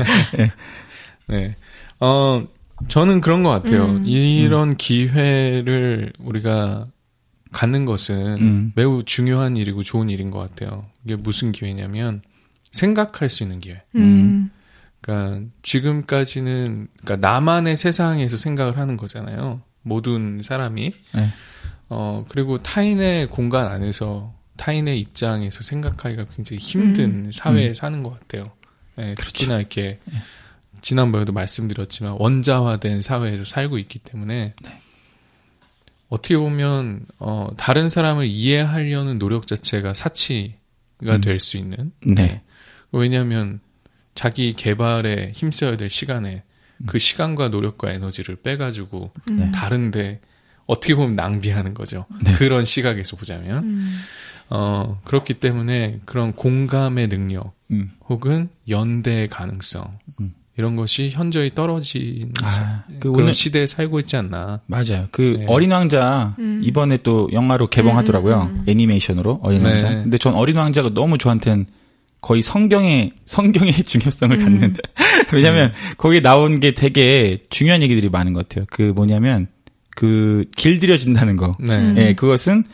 네. 저는 그런 것 같아요. 이런 기회를 우리가 갖는 것은 매우 중요한 일이고 좋은 일인 것 같아요. 이게 무슨 기회냐면 생각할 수 있는 기회. 그러니까 지금까지는 그러니까 나만의 세상에서 생각을 하는 거잖아요. 모든 사람이. 그리고 타인의 공간 안에서 타인의 입장에서 생각하기가 굉장히 힘든 사회에 사는 것 같아요. 네, 그렇죠. 특히나 이렇게 지난번에도 말씀드렸지만 원자화된 사회에서 살고 있기 때문에 어떻게 보면 다른 사람을 이해하려는 노력 자체가 사치가 될 수 있는. 왜냐하면 자기 개발에 힘써야 될 시간에 그 시간과 노력과 에너지를 빼가지고 다른데 어떻게 보면 낭비하는 거죠. 네. 그런 시각에서 보자면. 그렇기 때문에 그런 공감의 능력, 혹은 연대의 가능성, 이런 것이 현저히 떨어진 그런 시대에 살고 있지 않나. 맞아요. 네. 어린 왕자 이번에 또 영화로 개봉하더라고요. 애니메이션으로 어린 왕자. 근데 전 어린 왕자가 너무 저한테는 거의 성경의 중요성을 갖는. 왜냐면 거기 나온 게 되게 중요한 얘기들이 많은 것 같아요. 그 뭐냐면 길들여진다는 거. 네. 예, 그것은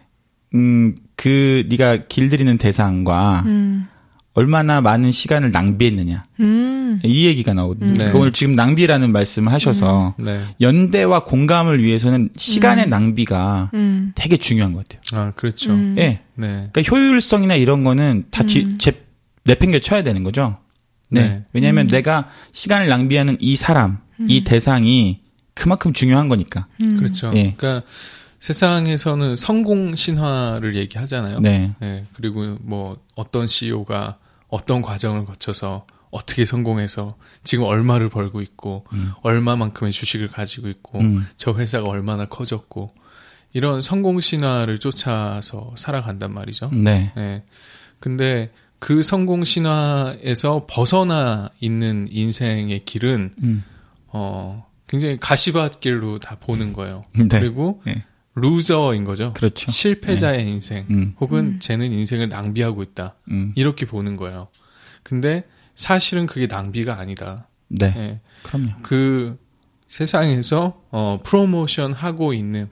네가 길들이는 대상과 얼마나 많은 시간을 낭비했느냐. 이 얘기가 나오거든요. 그러니까 오늘 지금 낭비라는 말씀을 하셔서 연대와 공감을 위해서는 시간의 낭비가 되게 중요한 것 같아요. 아, 그렇죠. 네. 그러니까 효율성이나 이런 거는 다 내팽겨 쳐야 되는 거죠. 네. 왜냐하면 내가 시간을 낭비하는 이 사람, 이 대상이 그만큼 중요한 거니까. 그렇죠. 예. 그러니까 세상에서는 성공 신화를 얘기하잖아요. 네. 네. 그리고 뭐 어떤 CEO가 어떤 과정을 거쳐서 어떻게 성공해서 지금 얼마를 벌고 있고 얼마만큼의 주식을 가지고 있고 저 회사가 얼마나 커졌고 이런 성공 신화를 쫓아서 살아간단 말이죠. 네. 네. 근데 그 성공 신화에서 벗어나 있는 인생의 길은 굉장히 가시밭길로 다 보는 거예요. 네. 그리고 루저인 거죠. 그렇죠. 실패자의 인생. 혹은 쟤는 인생을 낭비하고 있다. 이렇게 보는 거예요. 근데 사실은 그게 낭비가 아니다. 네. 네. 그럼요. 그 세상에서 프로모트 하고 있는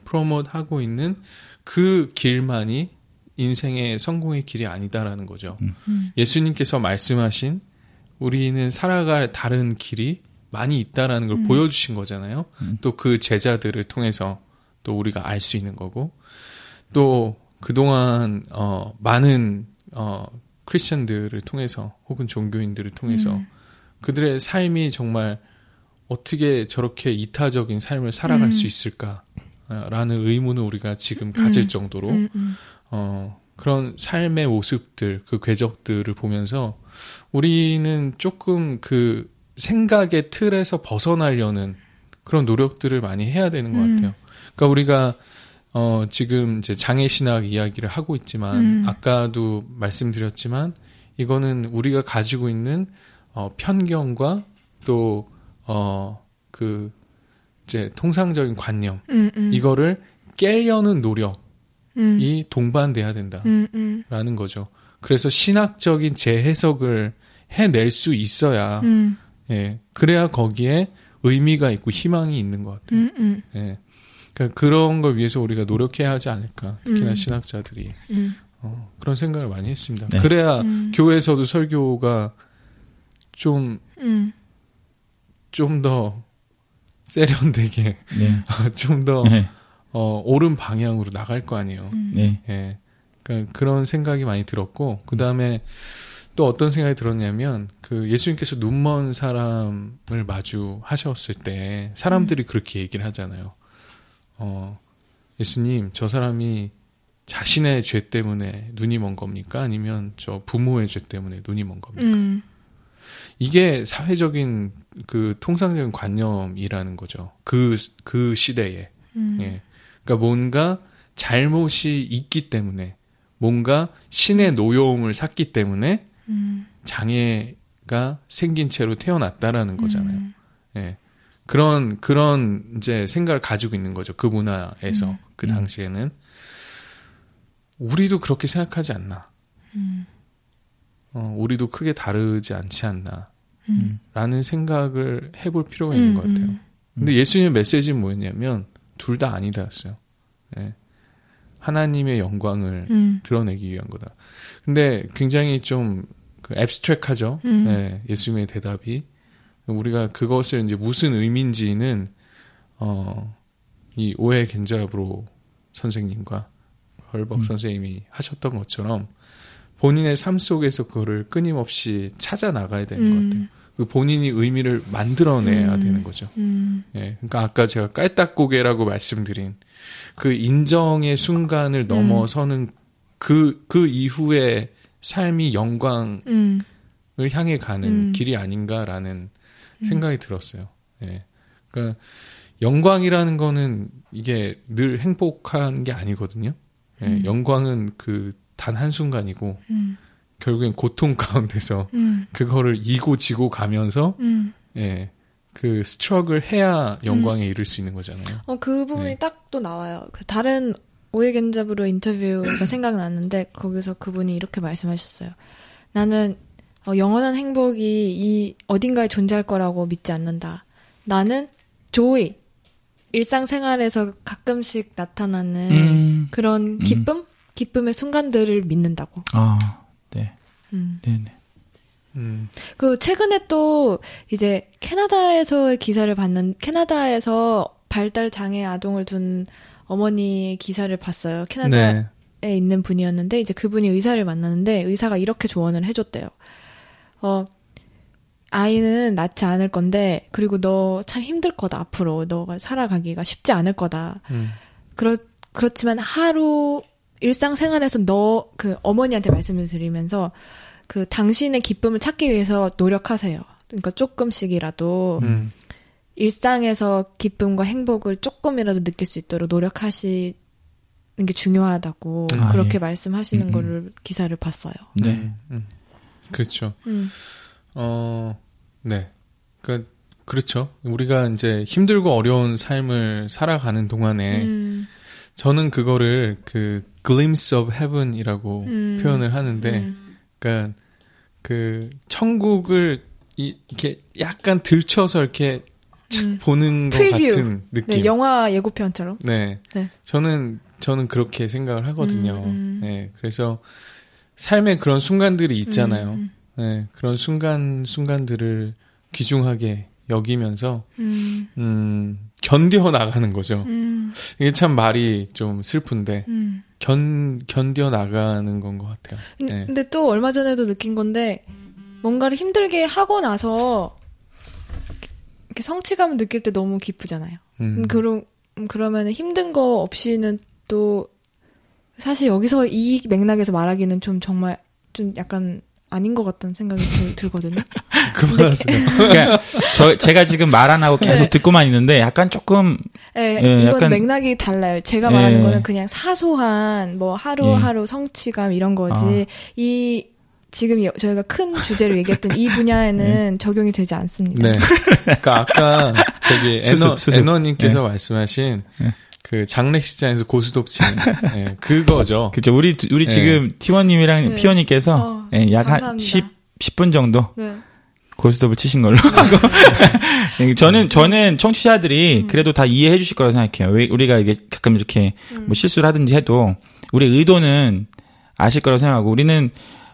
그 길만이 인생의 성공의 길이 아니다라는 거죠. 예수님께서 말씀하신 우리는 살아갈 다른 길이 많이 있다라는 걸 보여주신 거잖아요. 또 그 제자들을 통해서 또 우리가 알 수 있는 거고, 또 그동안 많은 크리스천들을 통해서 혹은 종교인들을 통해서 그들의 삶이 정말 어떻게 저렇게 이타적인 삶을 살아갈 수 있을까라는 의문을 우리가 지금 가질 정도로 그런 삶의 모습들, 그 궤적들을 보면서 우리는 조금 그 생각의 틀에서 벗어나려는 그런 노력들을 많이 해야 되는 것 같아요. 그러니까 우리가 지금 이제 장애신학 이야기를 하고 있지만 아까도 말씀드렸지만 이거는 우리가 가지고 있는 편견과 또 그 이제 통상적인 관념 이거를 깨려는 노력이 동반돼야 된다라는 거죠. 그래서 신학적인 재해석을 해낼 수 있어야 예, 그래야 거기에 의미가 있고 희망이 있는 것 같아요. 예. 그러니까 그런 걸 위해서 우리가 노력해야 하지 않을까. 특히나 신학자들이. 그런 생각을 많이 했습니다. 네. 그래야 교회에서도 설교가 좀 더 세련되게, 좀 더, 옳은 방향으로 나갈 거 아니에요. 예. 그러니까 그런 생각이 많이 들었고, 그 다음에 또 어떤 생각이 들었냐면, 그 예수님께서 눈먼 사람을 마주하셨을 때, 사람들이 그렇게 얘기를 하잖아요. 예수님, 저 사람이 자신의 죄 때문에 눈이 먼 겁니까? 아니면 저 부모의 죄 때문에 눈이 먼 겁니까? 이게 사회적인 그 통상적인 관념이라는 거죠. 그 시대에. 예. 그러니까 뭔가 잘못이 있기 때문에, 뭔가 신의 노여움을 샀기 때문에 장애가 생긴 채로 태어났다라는 거잖아요. 예. 그런 이제 생각을 가지고 있는 거죠. 그 문화에서. 그 당시에는. 우리도 그렇게 생각하지 않나. 우리도 크게 다르지 않지 않나. 라는 생각을 해볼 필요가 있는 것 같아요. 근데 예수님의 메시지는 뭐였냐면, 둘 다 아니다였어요. 예. 하나님의 영광을 드러내기 위한 거다. 근데 굉장히 좀 앱스트랙하죠. 예. 예수님의 대답이. 우리가 그것을 이제 무슨 의미인지는 이 오해 겐자브로 선생님과 헐벅 선생님이 하셨던 것처럼 본인의 삶 속에서 그거를 끊임없이 찾아 나가야 되는 것 같아요. 그 본인이 의미를 만들어내야 되는 거죠. 예, 그러니까 아까 제가 깔딱고개라고 말씀드린 그 인정의 순간을 넘어서는 그 이후의 삶이 영광을 향해 가는 길이 아닌가라는 생각이 들었어요. 예. 그러니까 영광이라는 거는 이게 늘 행복한 게 아니거든요. 예, 영광은 그 단 한순간이고, 결국엔 고통 가운데서 그거를 이고 지고 가면서, 예, 그 스트럭을 해야 영광에 이를 수 있는 거잖아요. 그 부분이 네. 딱 또 나와요. 그 다른 오예겐잡으로 인터뷰가 생각났는데 거기서 그분이 이렇게 말씀하셨어요. 나는 영원한 행복이 이 어딘가에 존재할 거라고 믿지 않는다. 나는 조이, 일상생활에서 가끔씩 나타나는 그런 기쁨의 순간들을 믿는다고. 아, 네. 네네. 그 최근에 또 이제 캐나다에서의 기사를 캐나다에서 발달 장애 아동을 둔 어머니의 기사를 봤어요. 캐나다에 네. 있는 분이었는데 이제 그분이 의사를 만났는데 의사가 이렇게 조언을 해줬대요. 아이는 낳지 않을 건데 그리고 너 참 힘들 거다 앞으로 너가 살아가기가 쉽지 않을 거다. 그렇지만 하루 일상생활에서 너 그 어머니한테 말씀을 드리면서 그 당신의 기쁨을 찾기 위해서 노력하세요. 그러니까 조금씩이라도 일상에서 기쁨과 행복을 조금이라도 느낄 수 있도록 노력하시는 게 중요하다고 그렇게 말씀하시는 거를 기사를 봤어요. 네. 그렇죠. 네. 그렇죠. 우리가 이제 힘들고 어려운 삶을 살아가는 동안에 저는 그거를 그 glimpse of heaven이라고 표현을 하는데 그러니까 그 천국을 이렇게 약간 들춰서 이렇게 착 보는 것 같은 느낌. 네, 영화 예고편처럼. 네. 네. 저는 그렇게 생각을 하거든요. 네. 그래서 삶에 그런 순간들이 있잖아요. 네. 그런 순간들을 귀중하게 여기면서 견뎌 나가는 거죠. 이게 참 말이 좀 슬픈데 견뎌 나가는 건 것 같아요. 네. 근데 또 얼마 전에도 느낀 건데 뭔가를 힘들게 하고 나서 이렇게 성취감을 느낄 때 너무 기쁘잖아요. 그러면 힘든 거 없이는 또 사실 여기서 이 맥락에서 말하기는 좀 정말 좀 약간 아닌 것 같다는 생각이 들거든요. 그만하세요. 그러니까 제가 지금 말 안 하고 계속 듣고만 있는데 약간 조금 네, 이건 약간 맥락이 달라요. 제가 말하는 거는 그냥 사소한 뭐 하루하루 성취감 이런 거지. 이 지금 저희가 큰 주제로 얘기했던 이 분야에는 적용이 되지 않습니다. 네. 그러니까 아까 저기 애너님께서 말씀하신 그 장례식장에서 고스톱 치는 그거죠. 그렇죠. 우리 지금 T1님이랑 피오님께서 약 한 10분 정도 고스톱을 치신 걸로 하고 저는 청취자들이 그래도 다 이해해 주실 거라고 생각해요. 왜 우리가 이게 가끔 이렇게 뭐 실수를 하든지 해도 우리 의도는 아실 거라고 생각하고 우리는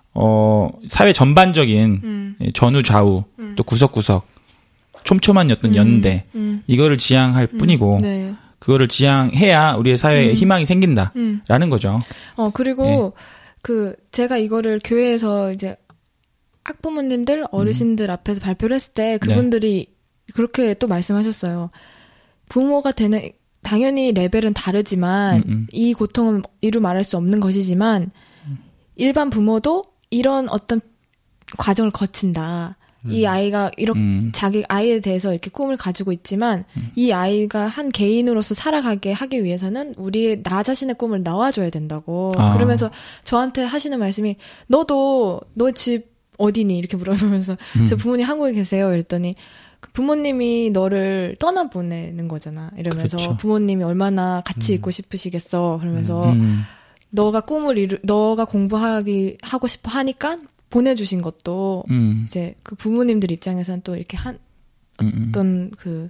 사회 전반적인 전후 좌우 또 구석구석 촘촘한 어떤 연대 이거를 지향할 뿐이고 네. 그거를 지향해야 우리의 사회에 희망이 생긴다라는 거죠. 그리고 제가 이거를 교회에서 이제 학부모님들, 어르신들 앞에서 발표를 했을 때 그분들이 그렇게 또 말씀하셨어요. 부모가 되는 당연히 레벨은 다르지만 이 고통은 이루 말할 수 없는 것이지만 일반 부모도 이런 어떤 과정을 거친다. 이 아이가 자기 아이에 대해서 이렇게 꿈을 가지고 있지만 이 아이가 한 개인으로서 살아가게 하기 위해서는 나 자신의 꿈을 넣어줘야 된다고. 그러면서 저한테 하시는 말씀이 너 집 어디니? 이렇게 물어보면서 저 부모님 한국에 계세요. 이랬더니 부모님이 너를 떠나보내는 거잖아. 이러면서 그렇죠. 부모님이 얼마나 같이 있고 싶으시겠어. 그러면서 너가 너가 하고 싶어 하니까 보내주신 것도 이제 그 부모님들 입장에서는 또 이렇게 어떤 그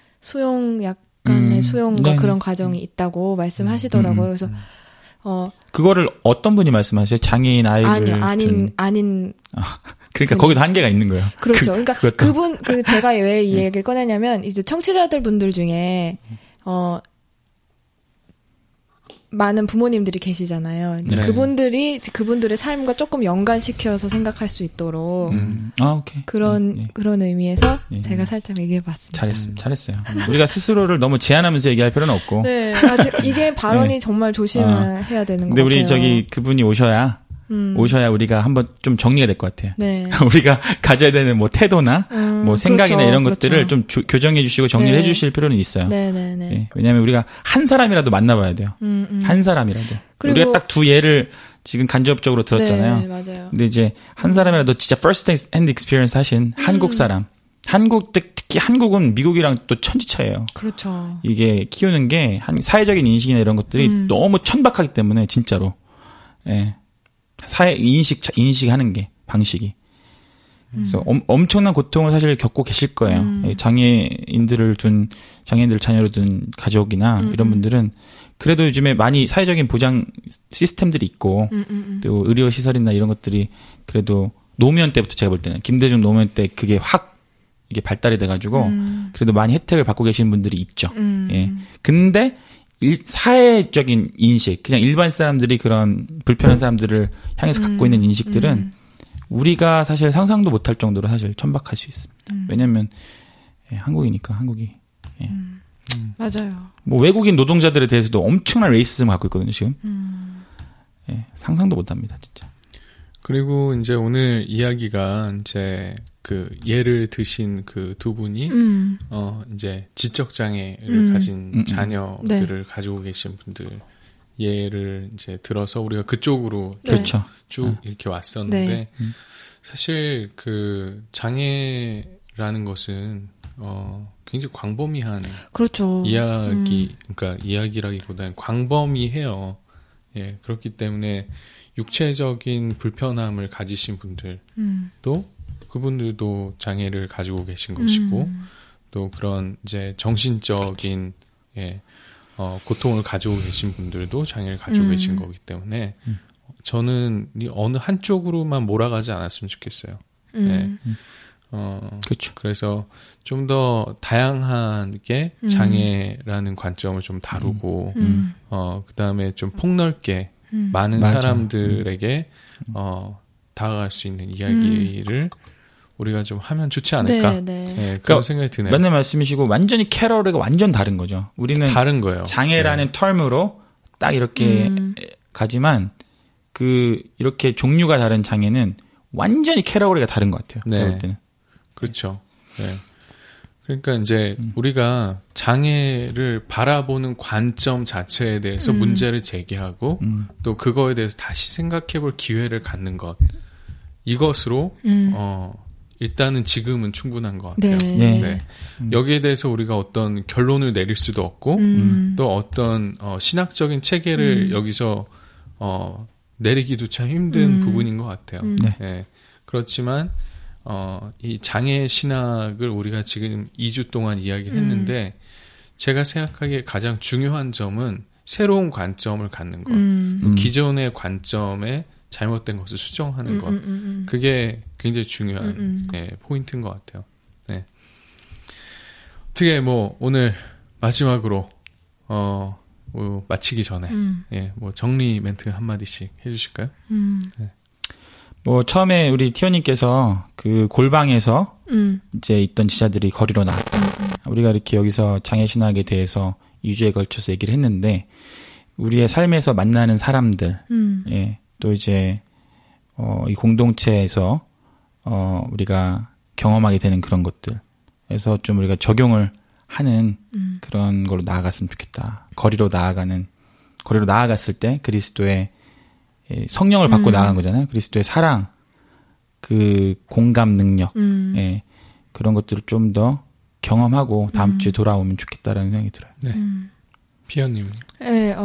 약간의 수용과 그런 과정이 있다고 말씀하시더라고요. 그래서 그거를 어떤 분이 말씀하세요? 장애인 아이를 아닌 그러니까 거기도 한계가 있는 거예요. 그렇죠. 그러니까 제가 왜 이 얘기를 꺼내냐면 이제 청취자들 분들 중에 많은 부모님들이 계시잖아요. 네. 그분들의 삶과 조금 연관시켜서 생각할 수 있도록 오케이. 그런 의미에서 제가 살짝 얘기해봤습니다. 잘했어요. 우리가 스스로를 너무 제한하면서 얘기할 필요는 없고. 네, 이게 발언이 정말 조심해야 되는 것 같아요. 근데 우리 그분이 오셔야 오셔야 우리가 한번 좀 정리가 될 것 같아요. 네. 우리가 가져야 되는 뭐 태도나 뭐 생각이나 그렇죠, 이런 것들을 좀 교정해 주시고 정리를 해 주실 필요는 있어요. 네. 왜냐하면 우리가 한 사람이라도 만나봐야 돼요. 한 사람이라도. 우리가 딱 두 예를 지금 간접적으로 들었잖아요. 네, 맞아요. 근데 이제 한 사람이라도 진짜 first hand experience 하신 한국 사람. 특히 한국은 미국이랑 또 천지 차이예요. 그렇죠. 이게 키우는 게 사회적인 인식이나 이런 것들이 너무 천박하기 때문에 진짜로. 예. 사회 인식하는 게 방식이. 그래서 엄청난 고통을 사실 겪고 계실 거예요. 장애인들 자녀를 둔 가족이나 이런 분들은 그래도 요즘에 많이 사회적인 보장 시스템들이 있고 또 의료 시설이나 이런 것들이 그래도 노무현 때부터 제가 볼 때는 김대중 노무현 때 그게 확 이게 발달이 돼가지고 그래도 많이 혜택을 받고 계시는 분들이 있죠. 예. 근데 사회적인 인식, 그냥 일반 사람들이 그런 불편한 사람들을 향해서 갖고 있는 인식들은 우리가 사실 상상도 못할 정도로 사실 천박할 수 있습니다. 왜냐하면 한국이니까 한국이. 예. 맞아요. 뭐 외국인 노동자들에 대해서도 엄청난 레이시즘을 갖고 있거든요 지금. 예, 상상도 못합니다 진짜. 그리고 이제 오늘 이야기가 이제 그 예를 드신 그 두 분이 이제 지적 장애를 가진 자녀들을 네. 가지고 계신 분들 예를 이제 들어서 우리가 그쪽으로 그렇죠. 쭉 이렇게 왔었는데 네. 사실 그 장애라는 것은 굉장히 광범위한 그렇죠. 그러니까 이야기라기보다는 광범위해요. 예, 그렇기 때문에 육체적인 불편함을 가지신 분들도 그분들도 장애를 가지고 계신 것이고 또 그런 이제 정신적인 고통을 가지고 계신 분들도 장애를 가지고 계신 거기 때문에 저는 어느 한쪽으로만 몰아가지 않았으면 좋겠어요. 네. 그렇죠. 그래서 좀 더 다양하게 장애라는 관점을 좀 다루고 그다음에 좀 폭넓게 많은 맞아. 사람들에게 다가갈 수 있는 이야기를 우리가 좀 하면 좋지 않을까 네, 그런 그러니까 생각이 드네요. 맨날 말씀이시고 완전히 캐럴과 완전 다른 거죠. 우리는 다른 거예요. 장애라는 텀으로 딱 이렇게 가지만 이렇게 종류가 다른 장애는 완전히 캐러고리가 다른 것 같아요. 네. 제가 볼 때는. 그렇죠. 네. 그러니까 이제 우리가 장애를 바라보는 관점 자체에 대해서 문제를 제기하고 또 그거에 대해서 다시 생각해 볼 기회를 갖는 것. 이것으로 일단은 지금은 충분한 것 같아요. 네. 네. 여기에 대해서 우리가 어떤 결론을 내릴 수도 없고 또 어떤 신학적인 체계를 여기서 내리기도 참 힘든 부분인 것 같아요. 네. 네. 그렇지만 이 장애 신학을 우리가 지금 2주 동안 이야기를 했는데 제가 생각하기에 가장 중요한 점은 새로운 관점을 갖는 것. 기존의 관점에 잘못된 것을 수정하는 것. 그게 굉장히 중요한 포인트인 것 같아요. 네. 어떻게 뭐 오늘 마지막으로 마치기 전에 뭐 정리 멘트 한마디씩 해주실까요? 네. 뭐 처음에 우리 티오님께서 그 골방에서 이제 있던 지자들이 거리로 나왔다. 우리가 이렇게 여기서 장애신학에 대해서 2주에 걸쳐서 얘기를 했는데 우리의 삶에서 만나는 사람들, 또 이제 이 공동체에서 우리가 경험하게 되는 그런 것들에서 좀 우리가 적용을 하는 그런 걸로 나아갔으면 좋겠다. 거리로 나아갔을 때 그리스도의 성령을 받고 나아간 거잖아요. 그리스도의 사랑, 그 공감 능력, 그런 것들을 좀 더 경험하고 다음 주에 돌아오면 좋겠다라는 생각이 들어요. 네. 피아님. 네,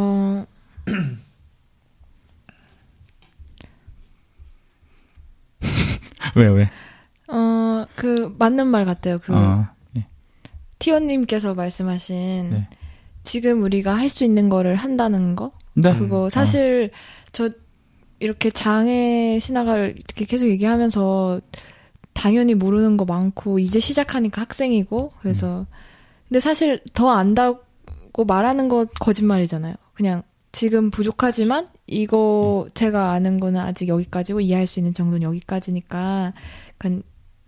왜? 맞는 말 같아요. 네. 티오님께서 말씀하신 네. 지금 우리가 할 수 있는 거를 한다는 거? 네. 그거 사실 저 이렇게 장애 신학을 이렇게 계속 얘기하면서 당연히 모르는 거 많고 이제 시작하니까 학생이고 그래서 근데 사실 더 안다고 말하는 거 거짓말이잖아요. 그냥 지금 부족하지만 이거 제가 아는 거는 아직 여기까지고 이해할 수 있는 정도는 여기까지니까 약간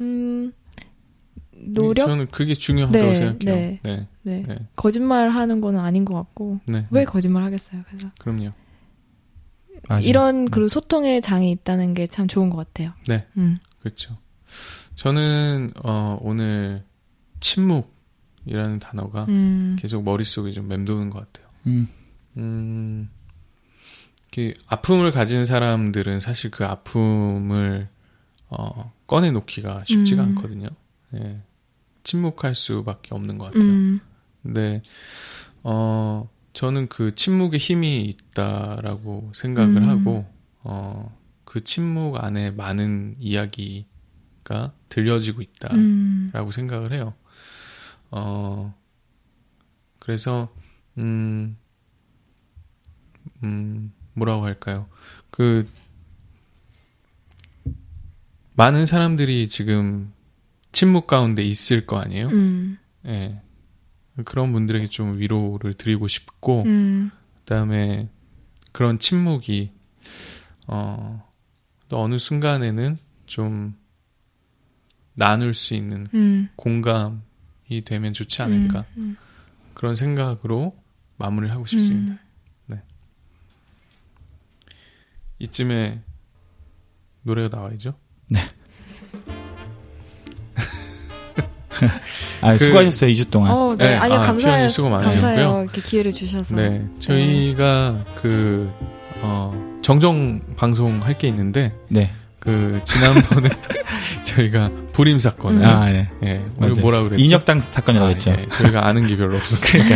노력? 저는 그게 중요하다고 생각해요. 네. 거짓말 하는 거는 아닌 것 같고 왜 거짓말 하겠어요. 그래서 그럼요. 맞아요. 이런 그 소통의 장이 있다는 게 참 좋은 것 같아요. 네, 그렇죠. 저는 오늘 침묵이라는 단어가 계속 머릿속에 좀 맴도는 것 같아요. 아픔을 가진 사람들은 사실 그 아픔을 꺼내놓기가 쉽지가 않거든요. 예, 침묵할 수밖에 없는 것 같아요. 근데 저는 그 침묵에 힘이 있다라고 생각을 하고 그 침묵 안에 많은 이야기가 들려지고 있다라고 생각을 해요. 그래서 뭐라고 할까요? 그 많은 사람들이 지금 침묵 가운데 있을 거 아니에요? 예. 그런 분들에게 좀 위로를 드리고 싶고, 그다음에 그런 침묵이 또 어느 순간에는 좀 나눌 수 있는 공감이 되면 좋지 않을까 그런 생각으로 마무리를 하고 싶습니다. 네. 이쯤에 노래가 나와야죠. 네. 수고하셨어요, 2주 동안. 네. 아니요, 감사해요. 수고 많으셨고요. 감사해요. 이렇게 기회를 주셔서. 네. 저희가 정정 방송 할 게 있는데, 네. 지난번에 저희가 불임 사건을. 예. 예. 우리 뭐라 그랬죠? 인혁당 사건이라고 했죠. 예. 저희가 아는 게 별로 없었으니까.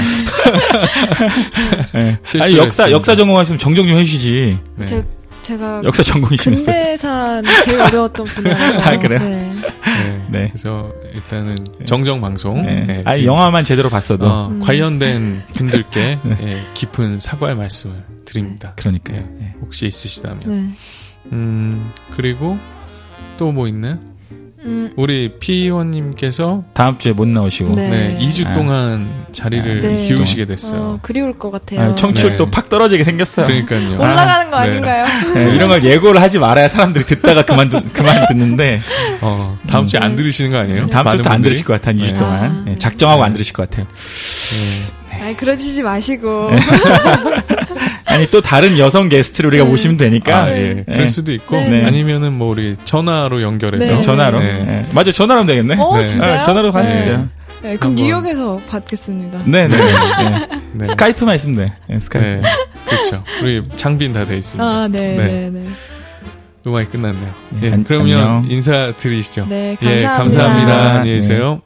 네. 아니, 역사 전공하시면 정정 좀 해주시지. 네. 제가 역사 전공이시면서요. 근대사는 제일 어려웠던 분야라서. 아, 그래요? 네. 네. 그래서 일단은 정정 방송. 네. 네. 아니, 영화만 제대로 봤어도 관련된 분들께 예, 깊은 사과의 말씀을 드립니다. 그러니까요. 예, 네. 혹시 있으시다면. 그리고 또 뭐 있나요? 우리 피의원님께서 다음 주에 못 나오시고 네. 2주 동안 자리를 비우시게 됐어요. 그리울 것 같아요. 청취율도 팍 떨어지게 생겼어요. 그러니까요. 올라가는 거 아닌가요? 네, 이런 걸 예고를 하지 말아야 사람들이 듣다가 그만 듣는데 다음 주에 안 들으시는 거 아니에요? 다음 주부터 안 들으실 것 같아요. 2주 동안. 네, 작정하고 안 들으실 것 같아요. 네. 아니, 그러시지 마시고. 아니, 또 다른 여성 게스트를 우리가 모시면 되니까. 예. 그럴 수도 있고. 아니면은 뭐 우리 전화로 연결해서. 네. 전화로. 네. 맞아, 전화로 하면 되겠네. 네. 진짜요? 전화로 하시죠. 네, 그럼 뉴욕에서 받겠습니다. 네네. 네. 스카이프만 있으면 돼. 네, 스카이프. 네. 그렇죠. 우리 장비는 다 돼 있습니다. 네. 음악이 끝났네요. 네. 그러면 안녕. 인사드리시죠. 네, 감사합니다. 안녕히 계세요.